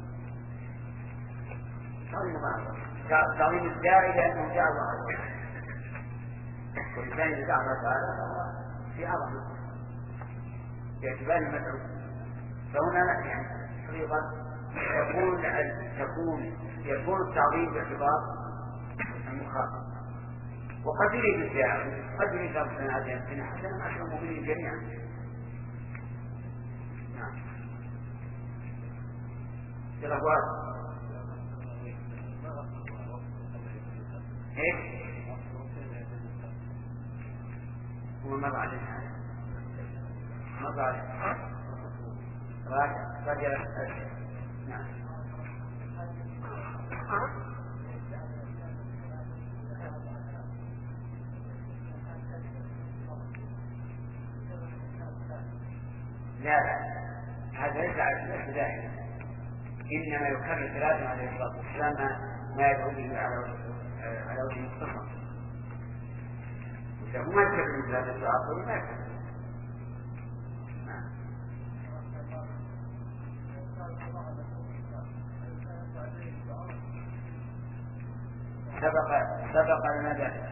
تعظيم الله. تعظيم الداعي لأنه جاء الله عز وجل. والإنسان إذا دعا الله تعالى في عظمه باعتبار المدعو، فهنا يعني أيضا يكون تكون يكون التعظيم باعتبار المخاطب، وقد يريد الداعي قد يريد ربنا هذه السنة حتى نحن المؤمنين جميعا. نعم. الأخوات إيش؟ هو مر عليها مر عليها راجع راجع. نعم. لا لا هذا ليس على ذلك، إنما يكرر ثلاثة عليه الصلاة والسلام ما يدعو به على على وجه مختصر. إذا هو ما يكرر ثلاثة الدعاء ما يكرر. سبق سبق لنا ذلك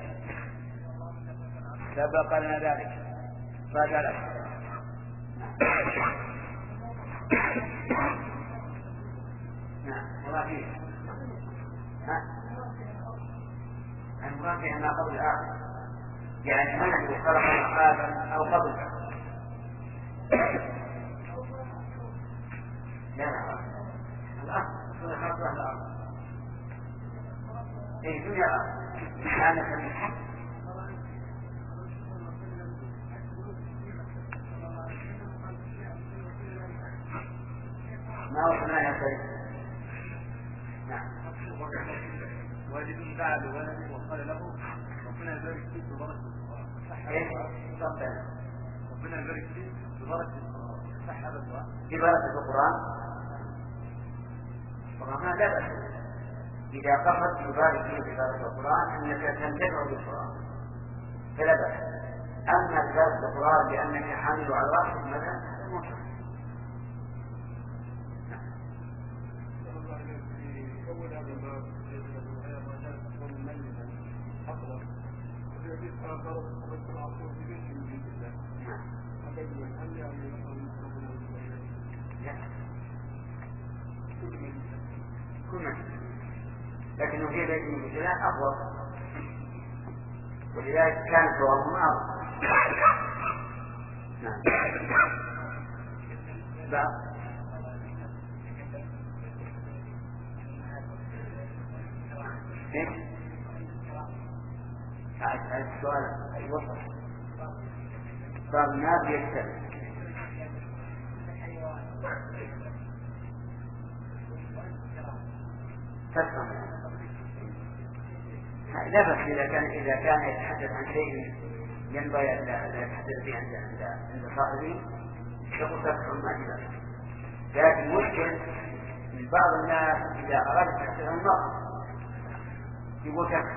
سبق لنا ذلك راجع له. نعم مرافيه المرافيه ما قبل الآخر، يعني منه خلق آدم أو قبل لا لا الأصل هو خلق الأرض أي دنيا كانت من الحق. ما وصلنا يا سيد. نعم والد بعد ولد وقال له ربنا يبارك فيك ببركة القرآن. ايش؟ تفضل. ربنا يبارك فيك ببركة القرآن. صح هذا الدعاء؟ ببركة القرآن. طبعا لا بأس إذا قصدت يبارك فيه ببركة القرآن أنك تنتفع بالقرآن فلا بأس. أما ببركة القرآن لأنك حامل على رأسك مثلا هذا موجود. أول هذا الباب ما جاء تكون ملما أفضل ويجب آخر وقت العصور في بيت من بيت الله أبدا من أن يعني كل من كل من لكنه في بيت من بيت الله أفضل، ولذلك كان ثوابهم أعظم. نعم بعض ايش؟ السؤال يوضح. بعض الناس يكتب تفهم لا بس إذا كان إذا كان يتحدث عن شيء ينبغي أن يتحدث به عند عند صاحبه يقول تفهم ما جبت. لكن مشكل من بعض الناس إذا أراد يتحدث عن المرأة يقول كذا،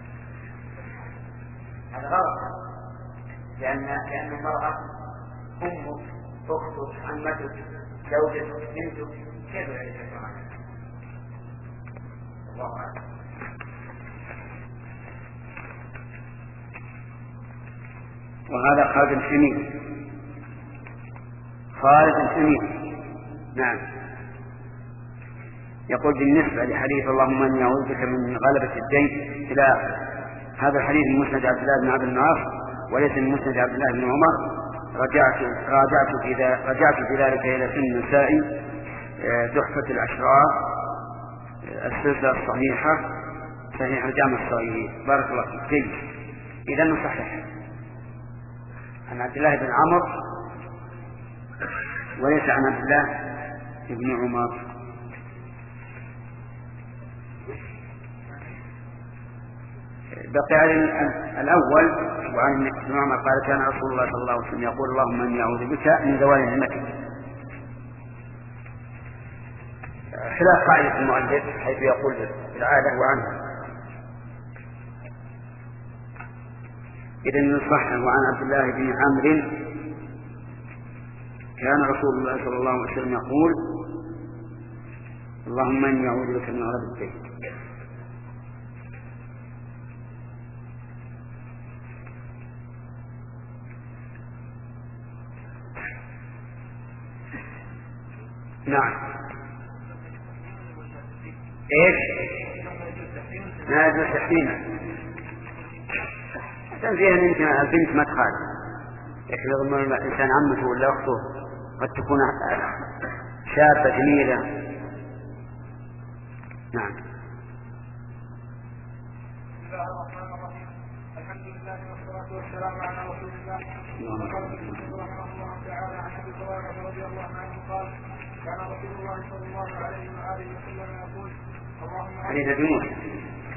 هذا غلط، لأن لأن المرأة أمك أختك عمتك زوجتك بنتك كيف يعيش معك؟ الله أعلم. وهذا خالد الحميد خالد الحميد نعم يقول بالنسبة لحديث اللهم إني أعوذ بك من غلبة الدين إلى هذا الحديث من مسند عبد الله بن عبد العاص وليس من مسند عبد الله بن عمر. رجعت راجعت في رجعت في ذلك إلى سن النسائي تحفة الأشرار السلسلة الصحيحة صحيح الجامع الصحيح. بارك الله فيك. إذا نصحح عن عبد الله بن عمرو وليس عن عبد الله بن عمر. بقي الأول وعن ابن عمر قال كان رسول الله صلى الله عليه وسلم يقول اللهم إني أعوذ بك من زوال نعمتك، خلاف قاعدة المؤلف حيث يقول العادة وعنها. إذن نصح وعن عبد الله بن عمرو كان رسول الله صلى الله عليه وسلم يقول اللهم إني أعوذ بك من غلبة الدين. نعم ايش ما يجوز تحريمه عشان فيها يمكن البنت ما تخالف، لكن يظن الانسان عمته ولا اخته قد تكون شابه جميله. نعم. بسم الله الرحمن الرحيم. الحمد لله والصلاه والسلام على رسول الله. وقال الرسول رحمه الله تعالى عن ابي هريره رضي الله عنه قال كان رسول الله صلى الله عليه وآله وسلم يقول اللهم حديث ابي موسى.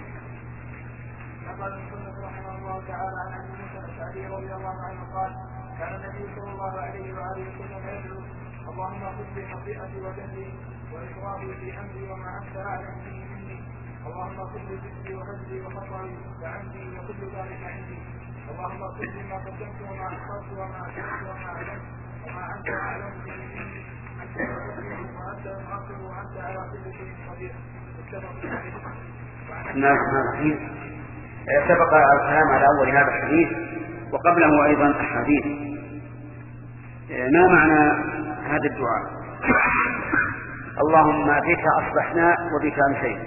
نقل المصنف رحمه الله تعالى عن ابي موسى الاشعري رضي الله عنه قال كان النبي صلى الله عليه وآله وسلم يدعو اللهم خذ بخطيئتي وجهلي وإسرافي في أمري وما أنت أعلم به مني اللهم خذ بجدي وهزلي وخطري وعندي وكل ذلك عندي اللهم خذ بما قدمت وما أخرت وما أسرت وما أعلمت وما أنت أعلم به مني أنت المقدم وأنت المؤخر وأنت على كل شيء قدير. بسم الله الرحمن الرحيم. سبق الكلام على أول هذا الحديث وقبله أيضا أحاديث. ما معنى هذا الدعاء؟ اللهم بك أصبحنا وبك أمسينا.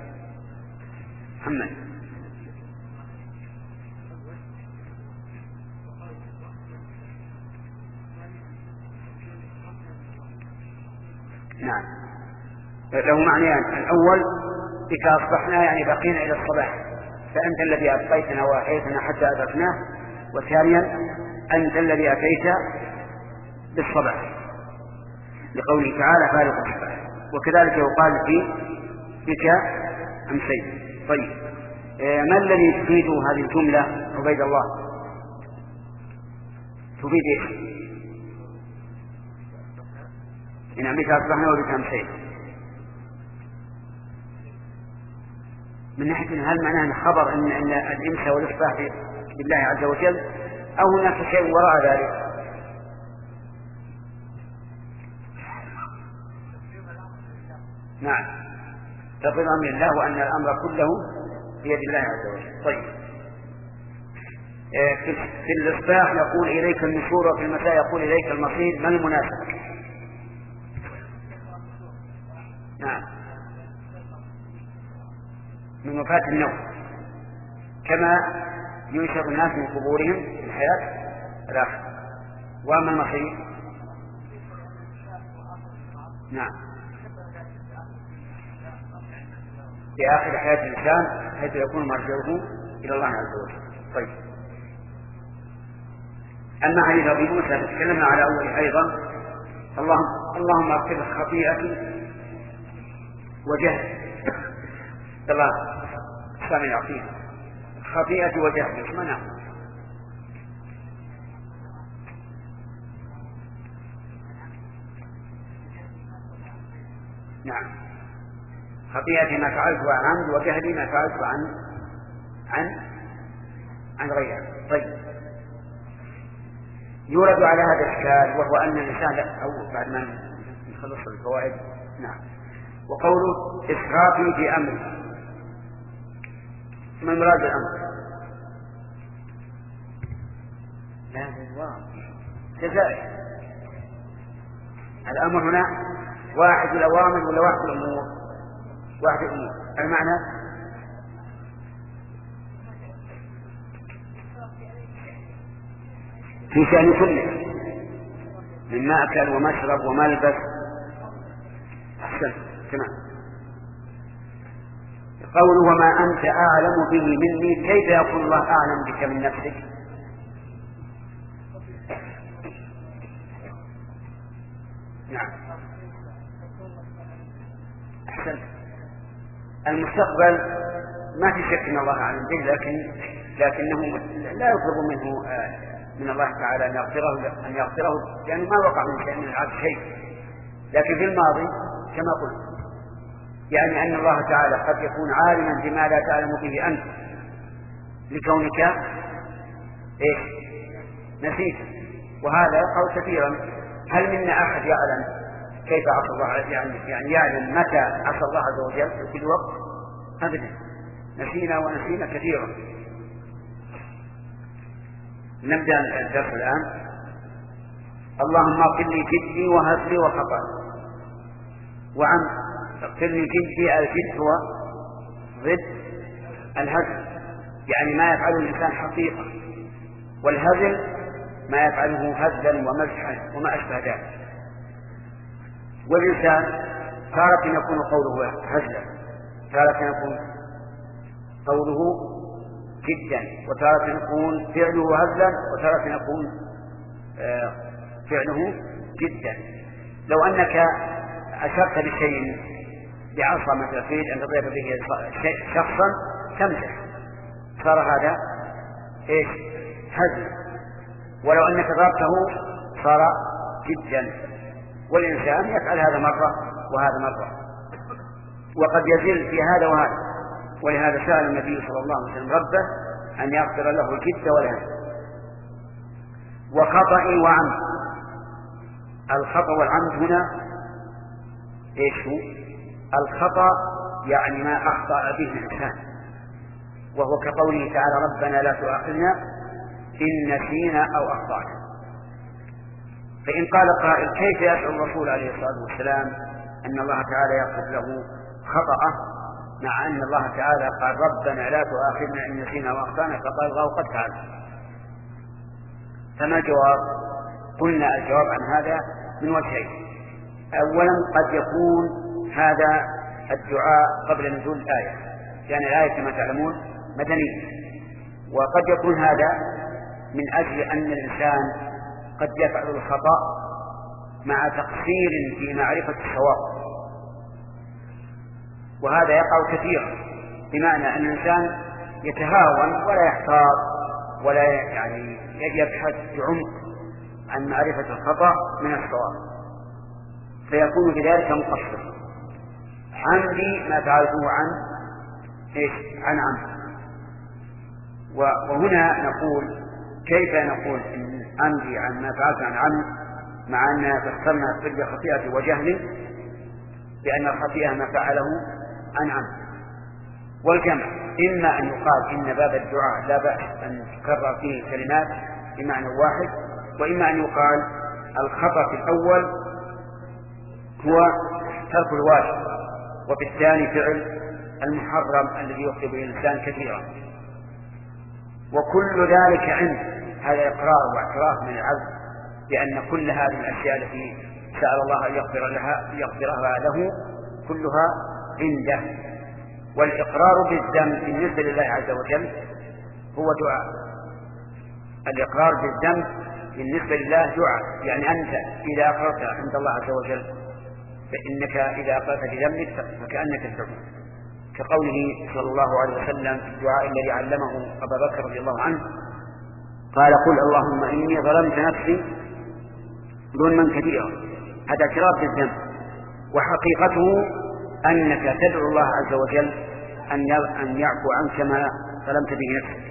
محمد. نعم، له معنيان. الأول بك أصبحنا يعني بقينا إلى الصباح، فأنت الذي أبقيتنا وأحييتنا حتى أدركناه. وثانيا أنت الذي أتيت بالصباح لقوله تعالى فارق الصباح. وكذلك يقال في بك أمسيت. طيب، ما الذي تفيد هذه الجملة عبيد الله؟ تفيد إيش؟ إن بك أصبحنا وبك أمسيت من ناحية هل معناه خبر أن أن الإمسى والإصباح بالله عز وجل، أو هناك شيء وراء ذلك؟ نعم، تفضل أمر الله وأن الأمر كله بيد الله عز وجل. طيب، في الإصباح يقول إليك النشور، وفي المساء يقول إليك المصير. ما المناسبة؟ نعم، من وفاة النوم، كما ينشر الناس من قبورهم في الحياة الآخرة. وأما المصير نعم في آخر حياة الإنسان حيث يكون مرجعه إلى الله عز وجل. طيب، أما حديث أبي موسى تكلمنا على أوله أيضا. اللهم اللهم اغفر خطيئتي وجهل الله سامع العقيد. خطيئتي وجهل ايش معناه؟ نعم، خطيئتي ما فعلته عن عمد، وجهلي ما فعلته عن عن عن غيره. طيب، يورد على هذا الإشكال، وهو أن الإنسان أو بعد ما نخلص الفوائد. نعم، وقوله إسرافي في أمري، ما مراد الأمر؟ لا الله جزائي. الأمر هنا واحد الأوامر ولا واحد الأمور؟ واحد الأمور. المعنى في شأن كله من مأكل ومشرب وملبس. أحسن، تمام. قوله وما أنت أعلم به مني، كيف يقول الله أعلم بك من نفسك؟ نعم، أحسن. المستقبل ما في شك أن الله أعلم به، لكن لكنه لا يطلب منه من الله تعالى أن يغفره أن يغفره يعني ما وقع من شيء من العبد شيء. لكن في الماضي كما قلت، يعني أن الله تعالى قد يكون عالما بما لا تعلم به أنت لكونك إيه نسيت، وهذا يقع كثيرا. هل منا أحد يعلم كيف عصى الله، يعني, يعني يعلم متى عصى الله عز وجل في كل وقت؟ أبدا، نسينا ونسينا كثيرا. نبدأ الدرس الآن. اللهم اغفر لي جدي وهزلي وخطأي. وعن اغفر لي جدي، الجد هو ضد الهزل، يعني ما يفعله الإنسان حقيقة، والهزل ما يفعله هزلا ومزحا وما أشبه ذلك. والإنسان تارة يكون قوله هزلا، تارة يكون قوله جدا، وتارة يكون فعله هزلا، وتارة يكون آه فعله جدا. لو أنك أشرت بشيء بعصا مثل تريد أن تضرب به شخصا تمزح، صار هذا إيش؟ هزل. ولو أنك ضربته صار جدا. والإنسان يفعل هذا مرة وهذا مرة، وقد يزل في هذا وهذا. ولهذا سأل النبي صلى الله عليه وسلم ربه أن يغفر له الجد والهزل. وخطأ وعمد. الخطأ والعمد هنا ايش هو؟ الخطأ يعني ما أخطأ به الإنسان، وهو كقوله تعالى ربنا لا تؤاخذنا إن نسينا أو أخطأنا. فإن قال قائل كيف يسأل الرسول عليه الصلاة والسلام أن الله تعالى يغفر له خطأه مع أن الله تعالى قال ربنا لا تؤاخذنا إن نسينا أو أخطأنا، فقال الله قد فعل. فما الجواب؟ قلنا الجواب عن هذا من وجهين. أولا قد يكون هذا الدعاء قبل نزول الآية، يعني الآية كما تعلمون مدنية، وقد يكون هذا من أجل أن الإنسان قد يفعل الخطأ مع تقصير في معرفة الصواب، وهذا يقع كثيرا، بمعنى أن الإنسان يتهاون ولا يحتاط ولا يعني يبحث بعمق عن معرفة الخطأ من الصواب، فيكون بذلك مقصر. عمدي ما فعلته عن إيش؟ عن عمد. وهنا نقول كيف نقول إن عمدي عن ما فعلت عن عمد مع أننا فسرنا كل خطيئة وجهل بأن الخطيئة ما فعله عن عمد. والجمع إما أن يقال إن باب الدعاء لا بأس أن تكرر فيه كلمات بمعنى واحد، وإما أن يقال الخطأ في الأول هو ترك الواجب، وفي الثاني فعل المحرم الذي يخطئ به الإنسان كثيرا. وكل ذلك عند هذا إقرار واعتراف من العبد بأن كل هذه الأشياء التي سأل الله أن يغفر لها يغفرها له كلها عنده. والإقرار بالذنب بالنسبة لله عز وجل هو دعاء. الإقرار بالذنب بالنسبة لله دعاء، يعني أنت إذا أقررت عند الله عز وجل فإنك إذا أقررت بذنبك فكأنك تدعو، كقوله صلى الله عليه وسلم في الدعاء الذي علمه أبا بكر رضي الله عنه قال قل اللهم إني ظلمت نفسي ظلما كثيرا. هذا اعتراف بالذنب، وحقيقته أنك تدعو الله عز وجل أن يعفو عنك ما ظلمت به نفسك.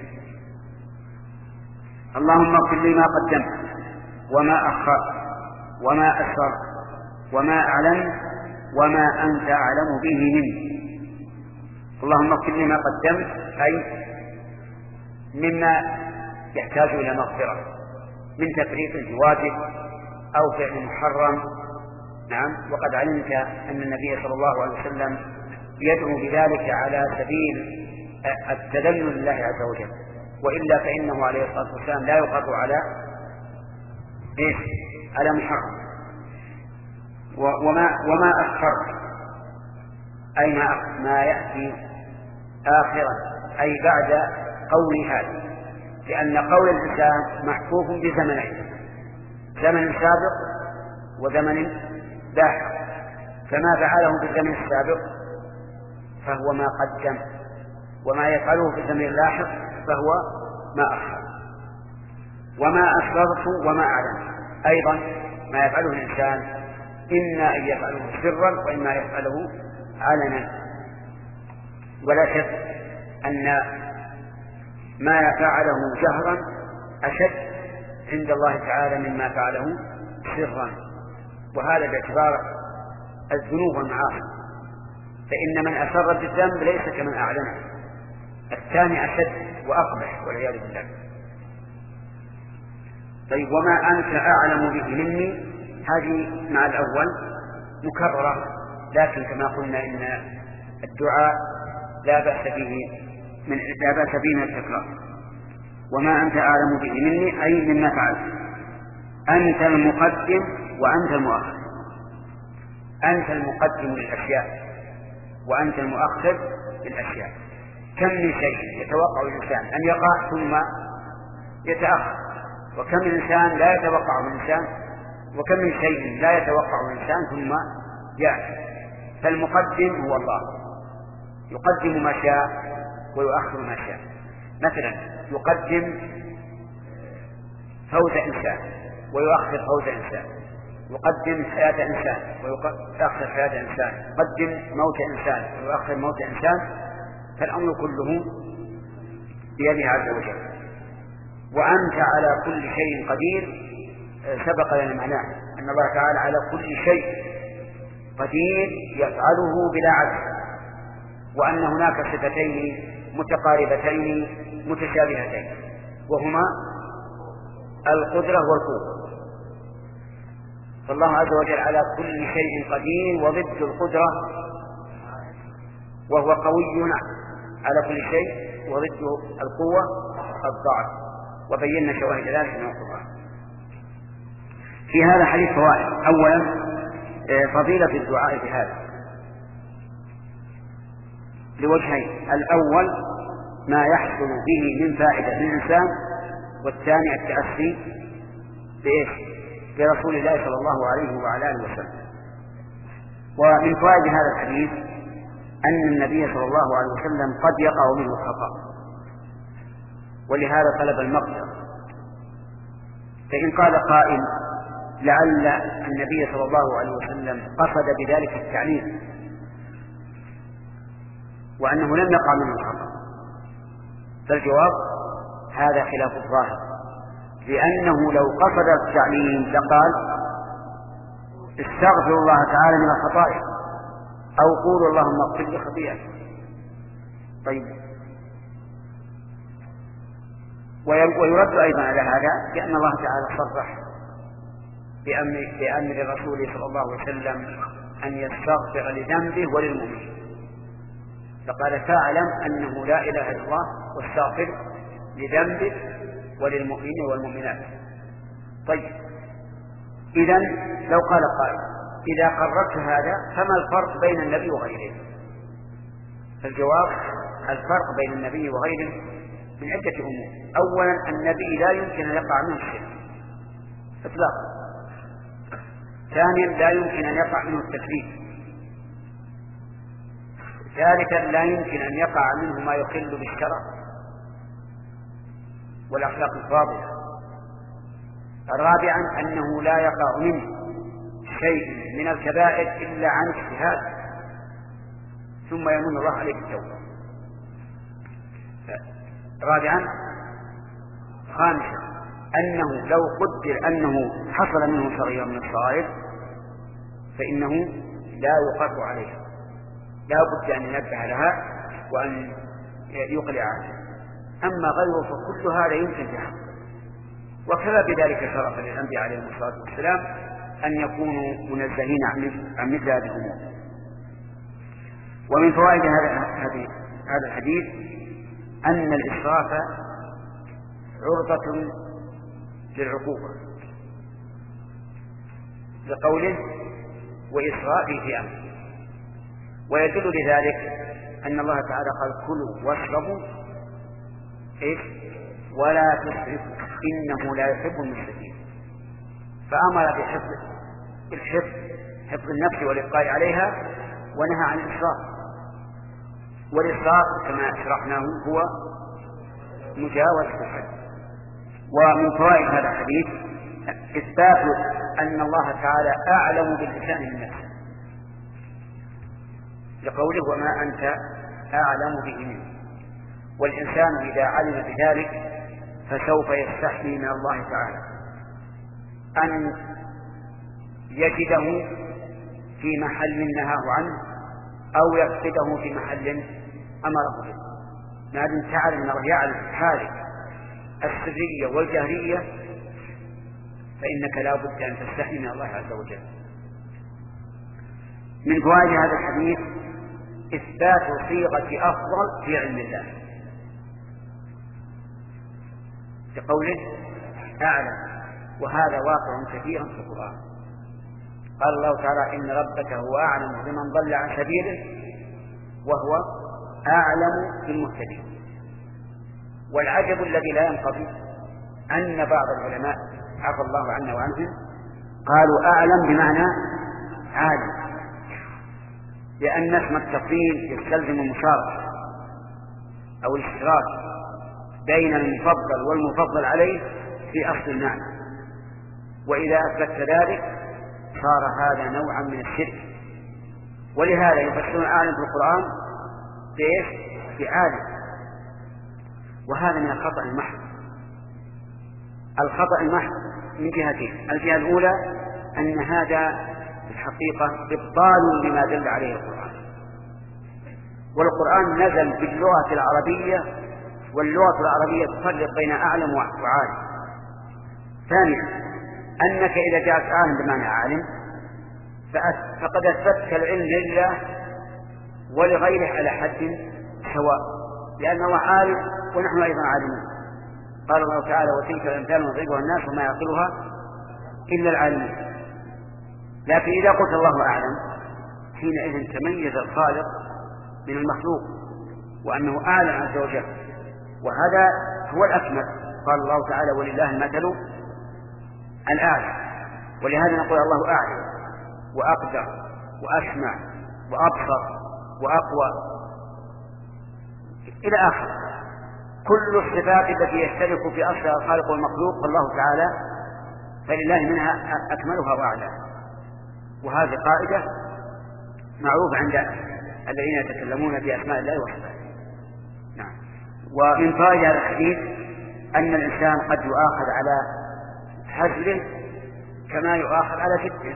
اللهم اغفر لي ما قدمت وما أخرت وما أسررت وما أعلنت وما أنت أعلم به مني. اللهم اغفر لي ما قدمت أي مما يحتاج إلى مغفرة من تفريط في واجب أو فعل محرم. نعم، وقد علمت أن النبي صلى الله عليه وسلم يدعو بذلك على سبيل التذلل لله عز وجل، وإلا فإنه عليه الصلاة والسلام لا يقر على إيش؟ على محرم. وما, وما أخرت أي ما, ما يأتي آخرا أي بعد قول هذا، لأن قول الإنسان محفوظ بزمنين، زمن سابق وزمن لاحق، فما فعله في الزمن السابق فهو ما قدم، وما يفعله في الزمن اللاحق فهو ما أخر. وما أسررت وما أعلن أيضا ما يفعله الإنسان إما أن يفعله سرا وإما يفعله علنا. ولا شك أن ما فعله جهرا أشد عند الله تعالى مما فعله سرا، وهذا باعتبار الذنوب والمعاصي، فإن من أسر بالذنب ليس كمن أعلنه، الثاني أشد وأقبح والعياذ بالله. طيب وما أنت أعلم به مني هذه مع الأول مكررة، لكن كما قلنا إن الدعاء لا بأس به من لا بأس به من التكرار. وما أنت أعلم به مني أي مما فعلت، أنت المقدم وأنت المؤخر، أنت المقدم للأشياء وأنت المؤخر للأشياء. كم من شيء يتوقع الإنسان أن يقع ثم يتأخر، وكم من إنسان لا يتوقع الإنسان، وكم من شيء لا يتوقع الإنسان ثم يأتي. فالمقدم هو الله، يقدم ما شاء ويؤخر ما شاء. مثلا يقدم فوت إنسان ويؤخر فوت إنسان، يقدم حياة إنسان ويؤخر حياة إنسان، يقدم موت إنسان ويؤخر موت إنسان، فالأمر كله بيده عز وجل. وأنت على كل شيء قدير سبق لنا معناه أن الله تعالى على كل شيء قدير يفعله بلا عجز، وأن هناك صفتين متقاربتين متشابهتين وهما القدرة والقوة. فالله عز وجل على كل شيء قدير وضد القدرة، وهو قوي على كل شيء وضد القوة الضعف، وبينا شواهد ذلك من القرآن. في هذا حديث فوائد. أولا فضيلة الدعاء بهذا لوجهين: الأول ما يحصل به من فائدة للإنسان، والثاني التأسي بإيش؟ برسول الله صلى الله عليه وعلى آله وسلم. ومن فوائد هذا الحديث أن النبي صلى الله عليه وسلم قد يقع منه الخطأ، ولهذا طلب المغفرة. فإن قال قائل لعل النبي صلى الله عليه وسلم قصد بذلك التعليم وأنه لم يقع منه الخطأ، فالجواب هذا خلاف الظاهر، لأنه لو قصد التعليم لقال استغفر الله تعالى من الخطايا أو قولوا اللهم اغفر لي خطيئتي. طيب، ويرد أيضا على هذا بأن الله تعالى صرح بأمر, بأمر رسوله صلى الله عليه وسلم أن يستغفر لذنبه وللمؤمنين، فقال فاعلم أنه لا إله إلا الله واستغفر لذنبه وللمؤمنين والمؤمنات. طيب، إذن لو قال قائل إذا قررت هذا فما الفرق بين النبي وغيره؟ فالجواب الفرق بين النبي وغيره من عدة أمور. أولا النبي لا يمكن أن يقع منه الشرك إطلاقا. ثانيا لا يمكن أن يقع منه التكذيب. ثالثا لا يمكن أن يقع منه ما يخل بالشرع والأخلاق الفاضلة. رابعا أنه لا يقع منه شيء من الكبائر إلا عن اجتهاد ثم يمن الله عليه بالتوبة. رابعا خامسا أنه لو قدر أنه حصل منه صغير من الصغائر فإنه لا يقر عليها، لا بد أن ينبه لها وأن يقلع عنها. أما غيره فكل هذا يمكن في حقه. وكذا بذلك شرف للأنبياء عليهم الصلاة والسلام أن يكونوا منزهين عن مثل هذه الأمور. ومن فوائد هذا الحديث أن الإسراف عرضة للعقوبة لقوله وإسرافي في أمره. ويدل لذلك أن الله تعالى قال كلوا واشربوا إيش ولا تسرفوا إنه لا يحب المسرفين، فأمر بحفظ الحفظ حفظ النفس والإبقاء عليها، ونهى عن الإسراف. والإسراف كما شرحناه هو مجاوزة الحد. ومن فوائد هذا الحديث إثبات أن الله تعالى أعلم بالإنسان من نفسه لقوله وما أنت أعلم به منه. والإنسان إذا علم بذلك فسوف يستحي من الله تعالى أن يجده في محل نهاه عنه أو يفقده في محل أمره به. ما دام تعلم أن الله يعلم حالك السرية والجهرية فإنك لا بد أن تستحي من الله عز وجل. من فوائد هذا الحديث إثبات صيغة أفضل في علم الله بقوله أعلم، وهذا واقع كثيرا في القرآن. قال الله تعالى إن ربك هو أعلم بمن ضل عن سبيله وهو أعلم بالمهتدين. والعجب الذي لا ينقضي أن بعض العلماء عفى الله عنا وعنهم قالوا أعلم بمعنى عالم، لأن اسم التفضيل يستلزم المشاركة أو الاشتراك بين المفضل والمفضل عليه في أصل المعنى، وإذا أثبت ذلك صار هذا نوعا من الشرك. ولهذا يفسرون أعلم في القرآن بإيش؟ بعالم، وهذا من الخطأ المحض. الخطأ المحض من جهتين: الجهة الأولى أن هذا في الحقيقة إبطال لما دل عليه القرآن، والقرآن نزل باللغة العربية، واللغة العربية تفرق بين أعلم وعالم. ثانيا أنك إذا جاءت عالم بمعنى عالم فقد أثبتك العلم لله ولغيره على حد سواء، لأنه عالم ونحن أيضا عالمون. قال الله تعالى: وتلك الأمثال نضربها الناس وما يعقلها إلا العالمون. لكن إذا قلت الله أعلم حينئذ تميز الخالق من المخلوق، وأنه أعلم عز وجل، وهذا هو الأكمل. قال الله تعالى: ولله المثل الأعلى. ولهذا نقول الله أعلم وأقدر وأسمع وأبصر وأقوى إلى آخر. كل الصفات التي يشترك في أصلها الخالق والمخلوق فالله تعالى فلله منها أكملها وأعلاها. وهذه قاعدة معروفة عند الذين يتكلمون بأسماء الله وصفاته. نعم. ومن فائدة هذا الحديث أن الإنسان قد يؤاخذ على هزله كما يؤاخذ على جده،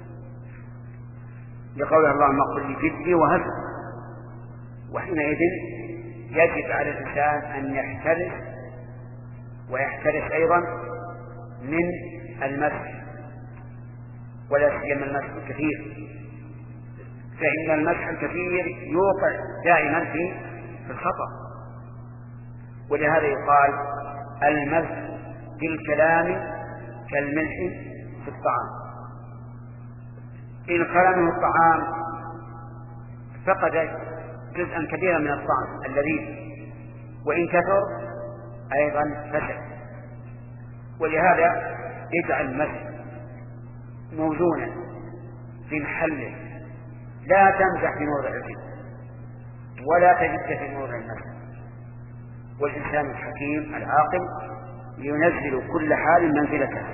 لقول اللهم اغفر لي جدي وهزلي. وحينئذ يجب على الإنسان أن يحترس ويحترس أيضا من المسح، ولا سيما المسح الكثير، فإن المسح الكثير يوقع دائما في الخطأ. ولهذا يقال: المسح في الكلام كالملح في الطعام. إن خلا منه الطعام فقد جزءا كبيرا من الطعم اللذيذ، وإن كثر أيضا فسد. ولهذا اجعل المسح موزونا في محله، لا تمزح في موضع الجد ولا تجد في موضع المسح. والإنسان الحكيم العاقل ينزل كل حال منزلته.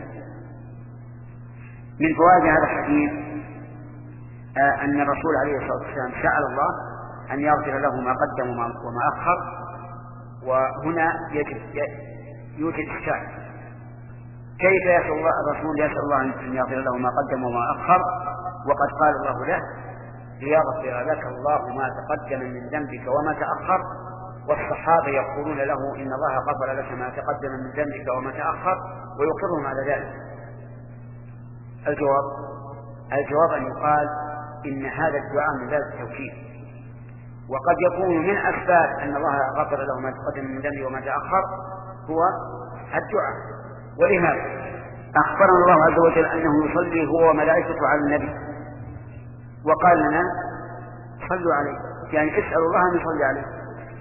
من فوائد هذا الحديث آه أن الرسول عليه الصلاة والسلام سأل الله أن يغفر له ما قدم وما أخر. وهنا يجب يوجد إشكال: كيف يسأل الله الرسول يسأل الله أن يغفر له ما قدم وما أخر وقد قال الله له: ليغفر لك الله ما تقدم من ذنبك وما تأخر؟ والصحابة يقولون له: إن الله غفر لك ما تقدم من ذنبك وما تأخر، ويقرهم على ذلك. الجواب الجواب أن يقال إن هذا الدعاء من ذلك التوكيد، وقد يكون من أسباب أن الله غفر له ما تقدم من ذنبه وما تأخر هو الدعاء. ولهذا أخبرنا الله عز وجل أنه يصلي هو وملائكته على النبي، وقال لنا: صلوا عليه، يعني اسألوا الله أن يصلي عليه.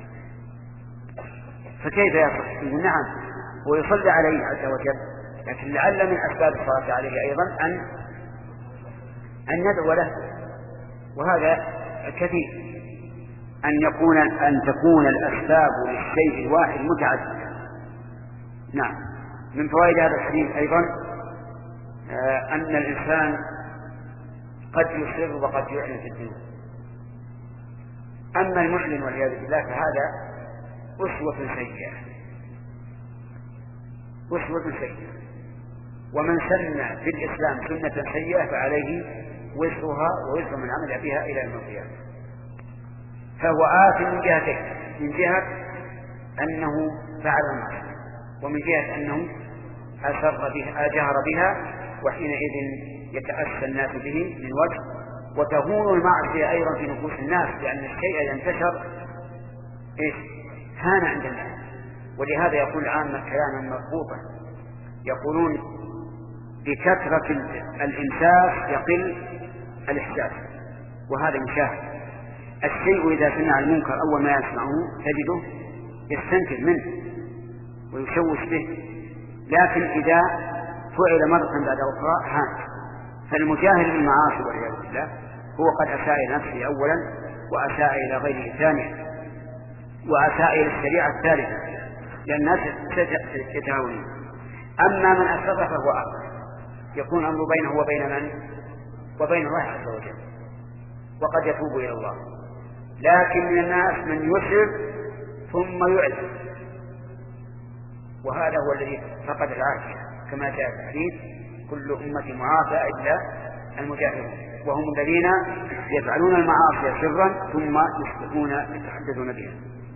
فكيف يصح؟ نعم ويصلي عليه عز وجل، لكن لعل من أسباب الصلاة عليه أيضا أن أن ندعو له، وهذا كثير أن يكون أن تكون الأسباب للشيء الواحد متعددة. نعم. من فوائد هذا الحديث أيضا آه أن الإنسان قد يسر وقد يعلن في الدين. أما المعلن والعياذ بالله فهذا أسوة سيئة أسوة سيئة ومن سن في الإسلام سنة سيئة فعليه وزرها ووزر من عمل بها إلى يوم القيامة. فهو آثم من جهتين: من جهة أنه فعل المعصية، ومن جهة أنه أسر بها أجهر بها، وحينئذ يتأسى الناس به من وجه، وتهون المعصية أيضا في نفوس الناس، لأن الشيء ينتشر إيش؟ هان عند الناس. ولهذا يقول العامة كلاما مضبوطا، يقولون: بكثرة الإمساك يقل الإحساس. وهذا مشاهد. الشيء إذا سمع المنكر أول ما يسمعه تجده يستنكر منه ويشوش به، لكن إذا فعل مرة بعد أخرى هان. فالمجاهر بالمعاصي والعياذ بالله هو قد أساء إلى نفسه أولا، وأساء إلى غيره ثانيا، وأساء إلى الشريعة الثالثة، لأن الناس يتهاونون. أما من أسر فهو أقل، يكون الأمر بينه وبين من؟ وبين الله عز وجل، وقد يتوب إلى الله. لكن من الناس من يسر ثم يعلم، وهذا هو الذي فقد العافية، كما جاء في الحديث: كل أمة معافى إلا المجاهرون، وهم الذين يفعلون المعاصي سرا ثم يصبحون يتحدثون بها.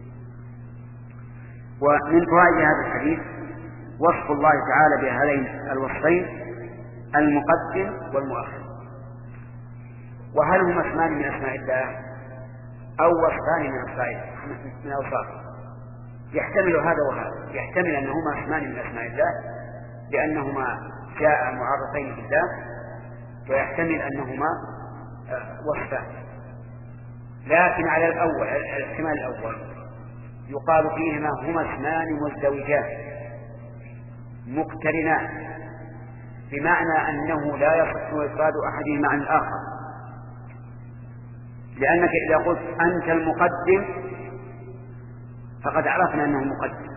ومن فوائد هذا الحديث وصف الله تعالى بهذين الوصفين: المقدم والمؤخر. وهل هما اسمان من أسماء الله أو وصفان من من أوصافه؟ يحتمل هذا وهذا. يحتمل أنهما اسمان من أسماء الله لأنهما جاء معرفين بالله، ويحتمل أنهما وصفان. لكن على الأول، الاحتمال الأول، يقال فيهما هما اسمان مزدوجان مقترنان، بمعنى أنه لا يصح إفراد أحدهما عن الآخر. لأنك إذا قلت أنت المقدم فقد عرفنا أنه مقدم،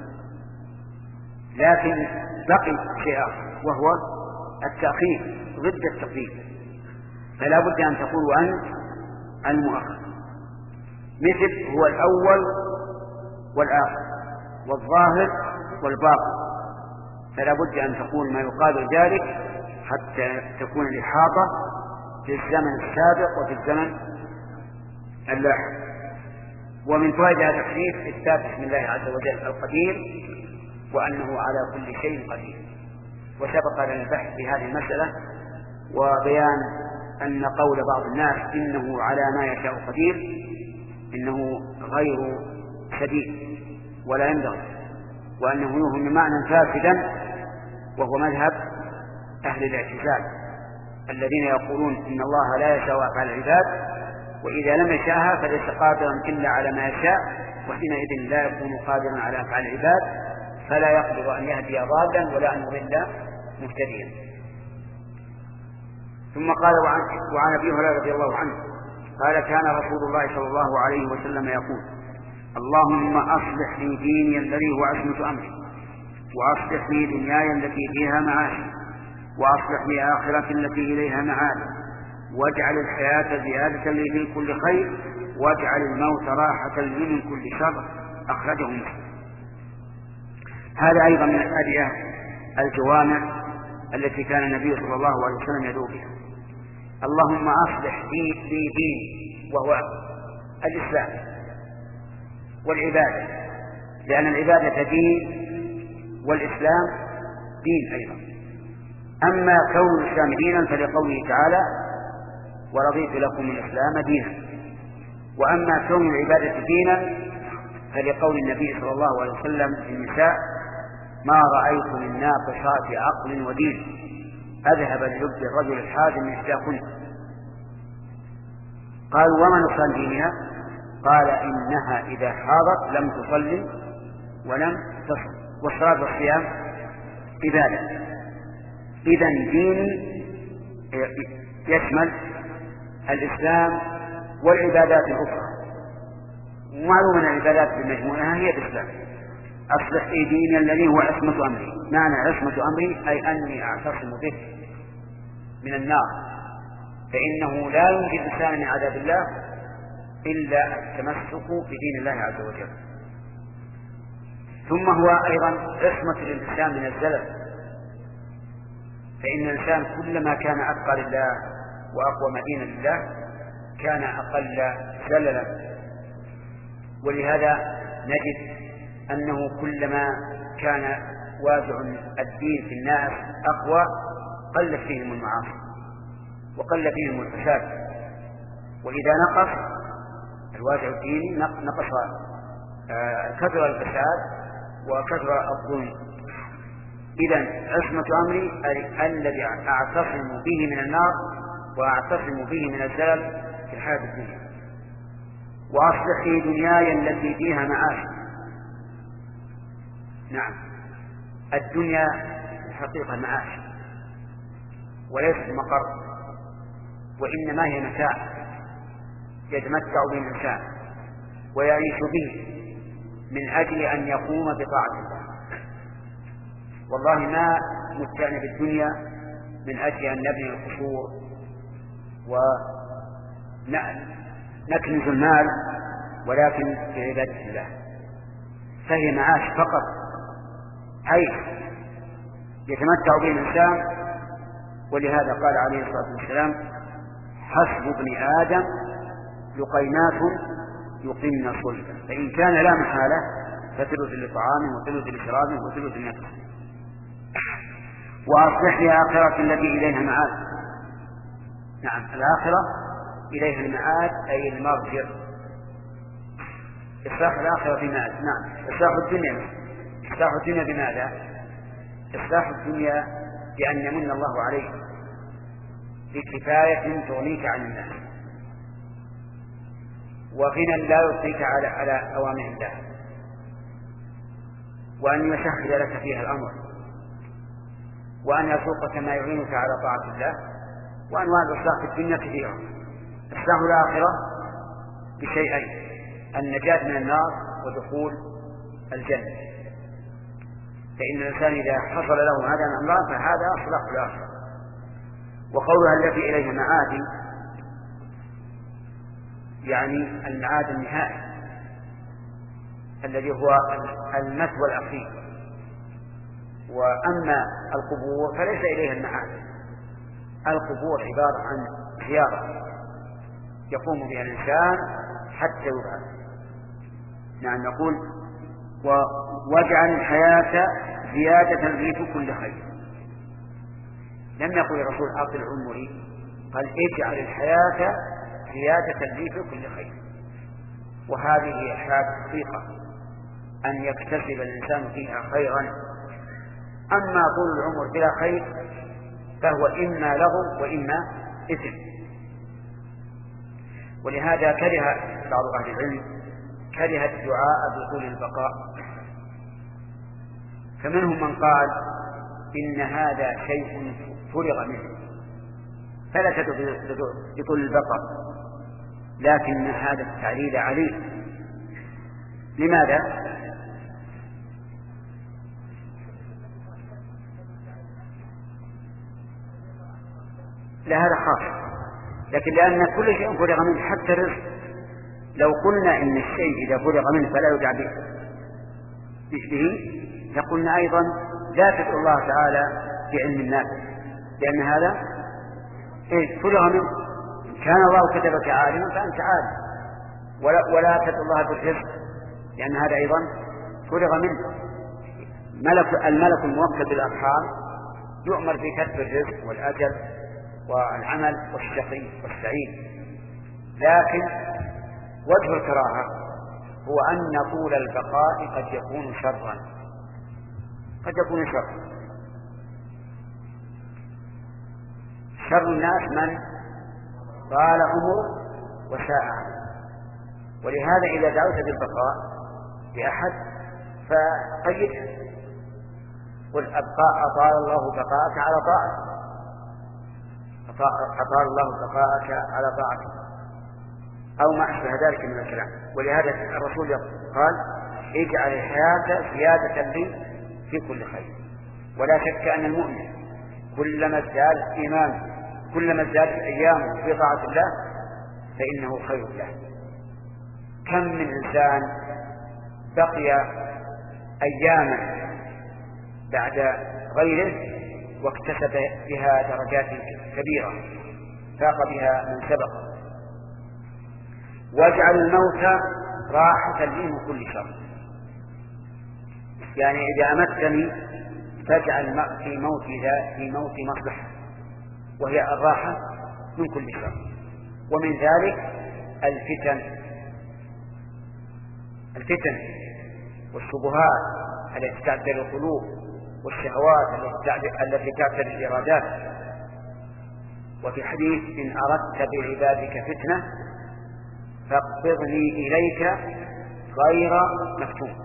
لكن بقي شيء آخر وهو التأخير ضد التقديم، فلا بد أن تقول أنت المؤخر، مثل هو الأول والآخر والظاهر والباطن، فلا بد أن تقول ما يقابل ذلك حتى تكون الإحاطة في الزمن السابق وفي الزمن اللاحق. ومن فوائد هذا الحديث إثبات اسم الله عز وجل القدير، وأنه على كل شيء قدير. وسبق لنا البحث في هذه المسألة وبيان أن قول بعض الناس إنه على ما يشاء قدير إنه غير سديد ولا ينبغي، وأنه يوهم معنى فاسدا، وهو مذهب أهل الاعتزال الذين يقولون إن الله لا يشاء أفعال العباد، وإذا لم يشاءها فليس قادرا إلا على ما يشاء، وحينئذ لا يكون قادرا على أفعال العباد، فلا يقدر أن يهدي ضالا ولا أن يضل مهتديا. ثم قال: وعن, وعن أبي هريرة رضي الله عنه قال: كان رسول الله صلى الله عليه وسلم يقول: اللهم أصلح لي ديني الذي هو عصمة أمري، وأصلح لي دنياي التي فيها معاشي، وأصلح لي آخرتي التي إليها معادي، واجعل الحياة زيادة لي في كل خير، واجعل الموت راحة لي من كل شر. أخرجه مسلم. هذا أيضا من الأدعية الجوامع التي كان النبي صلى الله عليه وسلم يدعو بها. اللهم أصلح لي ديني، وهو الإسلام والعبادة، لأن العبادة دين والإسلام دين أيضا. أما كون الإسلام دينا فلقوله تعالى: ورضيت لكم الإسلام دينا. وأما كون العبادة دينا فلقول النبي صلى الله عليه وسلم في النساء: ما رأيت من ناقصات عقل ودين أذهب للب الرجل الحازم إحداكن. قال: وما نقصان دينها؟ قال: إنها إذا حاضت لم تصلي ولم تصم، والصلاة والصيام عبادة. إذن ديني يشمل الإسلام والعبادات الأخرى، ومعلوم أن العبادات بمجموعها هي الإسلام. أصلح لي ديني الذي هو عصمة أمري. معنى عصمة أمري أي أني أعتصم به من النار، فإنه لا ينجي الإنسان من عذاب الله إلا التمسك بدين الله عز وجل. ثم هو أيضا عصمة للإنسان من الزلل، فإن الإنسان كلما كان أتقى لله وأقوى دينا لله كان أقل زللا. ولهذا نجد أنه كلما كان وازع الدين في الناس أقوى قلت فيهم المعاصي وقل فيهم الفساد، وإذا نقص الوازع الديني نقص كثر الفساد وكثر الظلم. إذن عصمة أمري الذي أعتصم به من النار وأعتصم به من الزلل في الحياة الدنيا. وأصلح لي دنياي التي فيها معاشي. نعم، الدنيا الحقيقة معاش وليست مقر، وإنما هي متاع يتمتع به الإنسان ويعيش به من أجل أن يقوم بطاعة الله. والله ما متعنا بالدنيا من أجل أن نبني القصور ونكنز المال، ولكن في عبادة الله، فهي معاش فقط، عيش يتمتع به الإنسان. ولهذا قال عليه الصلاة والسلام: حسب ابن آدم لقيمات يقمن صلبا، فإن كان لا محالة فثلث لطعامه وثلث لشرابه وثلث لنفسه. وأصلح لي آخرة التي إليها معاد. نعم، الآخرة إليها المعاد أي المرجع. إصلاح الآخرة في ماذا؟ نعم، إصلاح الدنيا. إصلاح الدنيا بماذا؟ إصلاح الدنيا بأن يمن الله عليك بكفاية تغنيك عن الناس، وغنى لا يطيك على على أوامر الله، وأن يسهل لك فيها الأمر، وأن يرزقك ما يعينك على طاعة الله. وأنواع الإصلاح في الدنيا كثيرة. إصلاح الآخرة بشيئين: النجاة من النار ودخول الجنة. فإن الإنسان إذا حصل له هذا الأمران فهذا إصلاح الآخرة. وقولها التي إليها معاد يعني المعاد النهائي الذي هو المثوى الأخير. وأما القبور فليس إليها المعاد. القبور عبارة عن زيارة يقوم بها الإنسان حتى يبعث. نعم، نقول: واجعل الحياة زيادة لي في كل خير. لم يقل الرسول أطل عمري، قال: اجعل الحياة زيادة لي في كل خير. وهذه هي حياة حقيقة، أن يكتسب الإنسان فيها خيرا. أما طول العمر بلا خير فهو إما لغو وإما إثم. ولهذا كره بعض أهل العلم كره الدعاء بطول البقاء، فمنهم من قال: إن هذا شيء فرغ منه فلا تدعو بطول البقاء، لكن هذا التعليل عليه. لماذا؟ لهذا خاص، لكن لأن كل شيء فرغ منه حتى الرزق. لو قلنا إن الشيء إذا فرغ منه فلا يدعى به لقلنا أيضا لا تدعو الله تعالى بعلم الناس، لأن هذا إيه فرغ منه. إن كان الله كتبك عالما فأنت عالم، ولا, ولا تدعو الله بالرزق، لأن هذا أيضا فرغ منه. ملك الملك الموكل بالأرحام يؤمر بكتب الرزق والأجل والعمل والشقي والسعيد، لكن وجه الكراهة هو أن طول البقاء قد يكون شرا، قد يكون شرا. شر الناس من طال عمره وساء عمله. ولهذا إذا دعوت بالبقاء لأحد فقيده، قل أبقاء أطال الله بقاءك على طاعته، أطال الله بقاءك على طاعته، أو ما أشبه ذلك من الكلام. ولهذا الرسول قال: اجعل الحياة زيادة لي في كل خير. ولا شك أن المؤمن كلما ازداد إيمانه كلما ازدادت أيامه في طاعة الله فإنه خير له. كم من إنسان بقي أياما بعد غيره واكتسب بها درجات كبيرة فاق بها من سبق. واجعل الموت راحة لي من كل شر، يعني إذا أمتني فاجعل في موتي ذا في موتي مصلحة، وهي الراحة من كل شر. ومن ذلك الفتن الفتن والشبهات التي تعتري القلوب، والشهوات التي تعتري الإرادات. وفي حديث: إن أردت بعبادك فتنة فاقبضني إليك غير مفتون.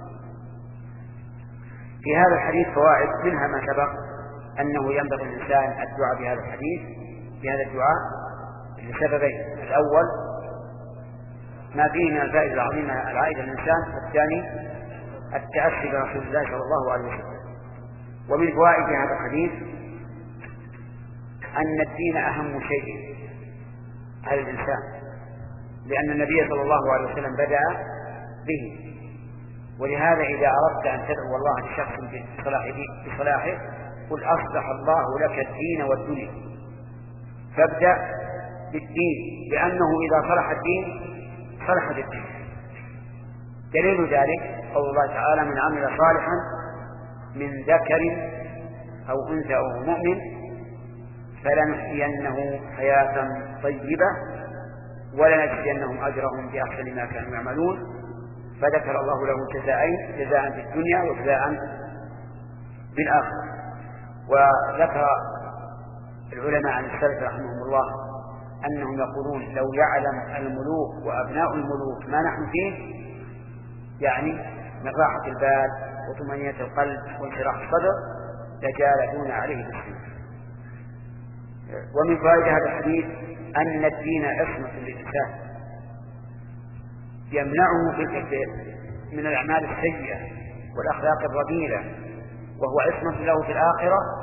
في هذا الحديث فوائد، منها ما سبق أنه ينبغي الإنسان الدعاء بهذا الحديث بهذا الدعاء لسببين: الأول ما فيه من الفائدة العظيمة العائدة للإنسان، والثاني التأسي برسول الله صلى الله عليه وسلم. ومن فوائد هذا الحديث أن الدين أهم شيء على الإنسان، لأن النبي صلى الله عليه وسلم بدأ به. ولهذا إذا أردت أن تدعو الله لشخص بصلاحه قل أصلح الله لك الدين والدنيا، فابدأ بالدين، لأنه إذا صلح الدين صلحت الدين. دليل ذلك قول الله تعالى من عمل صالحا من ذكر أو أنثى أو مؤمن فلنحيينه حياة طيبة ولنجزينهم أجرهم بأحسن ما كانوا يعملون. فذكر الله له جزاءين، جزاء في الدنيا وجزاء في الآخرة. وذكر العلماء عن السلف رحمهم الله أنهم يقولون لو يعلم الملوك وأبناء الملوك ما نحن فيه، يعني من راحة البال وطمأنينة القلب وانشراح الصدر، لجالدون عليه بالسنة. ومن فوائد هذا الحديث أن الدين عصمة للإنسان يمنعه من الأعمال السيئة والأخلاق الرذيلة، وهو عصمة له في الآخرة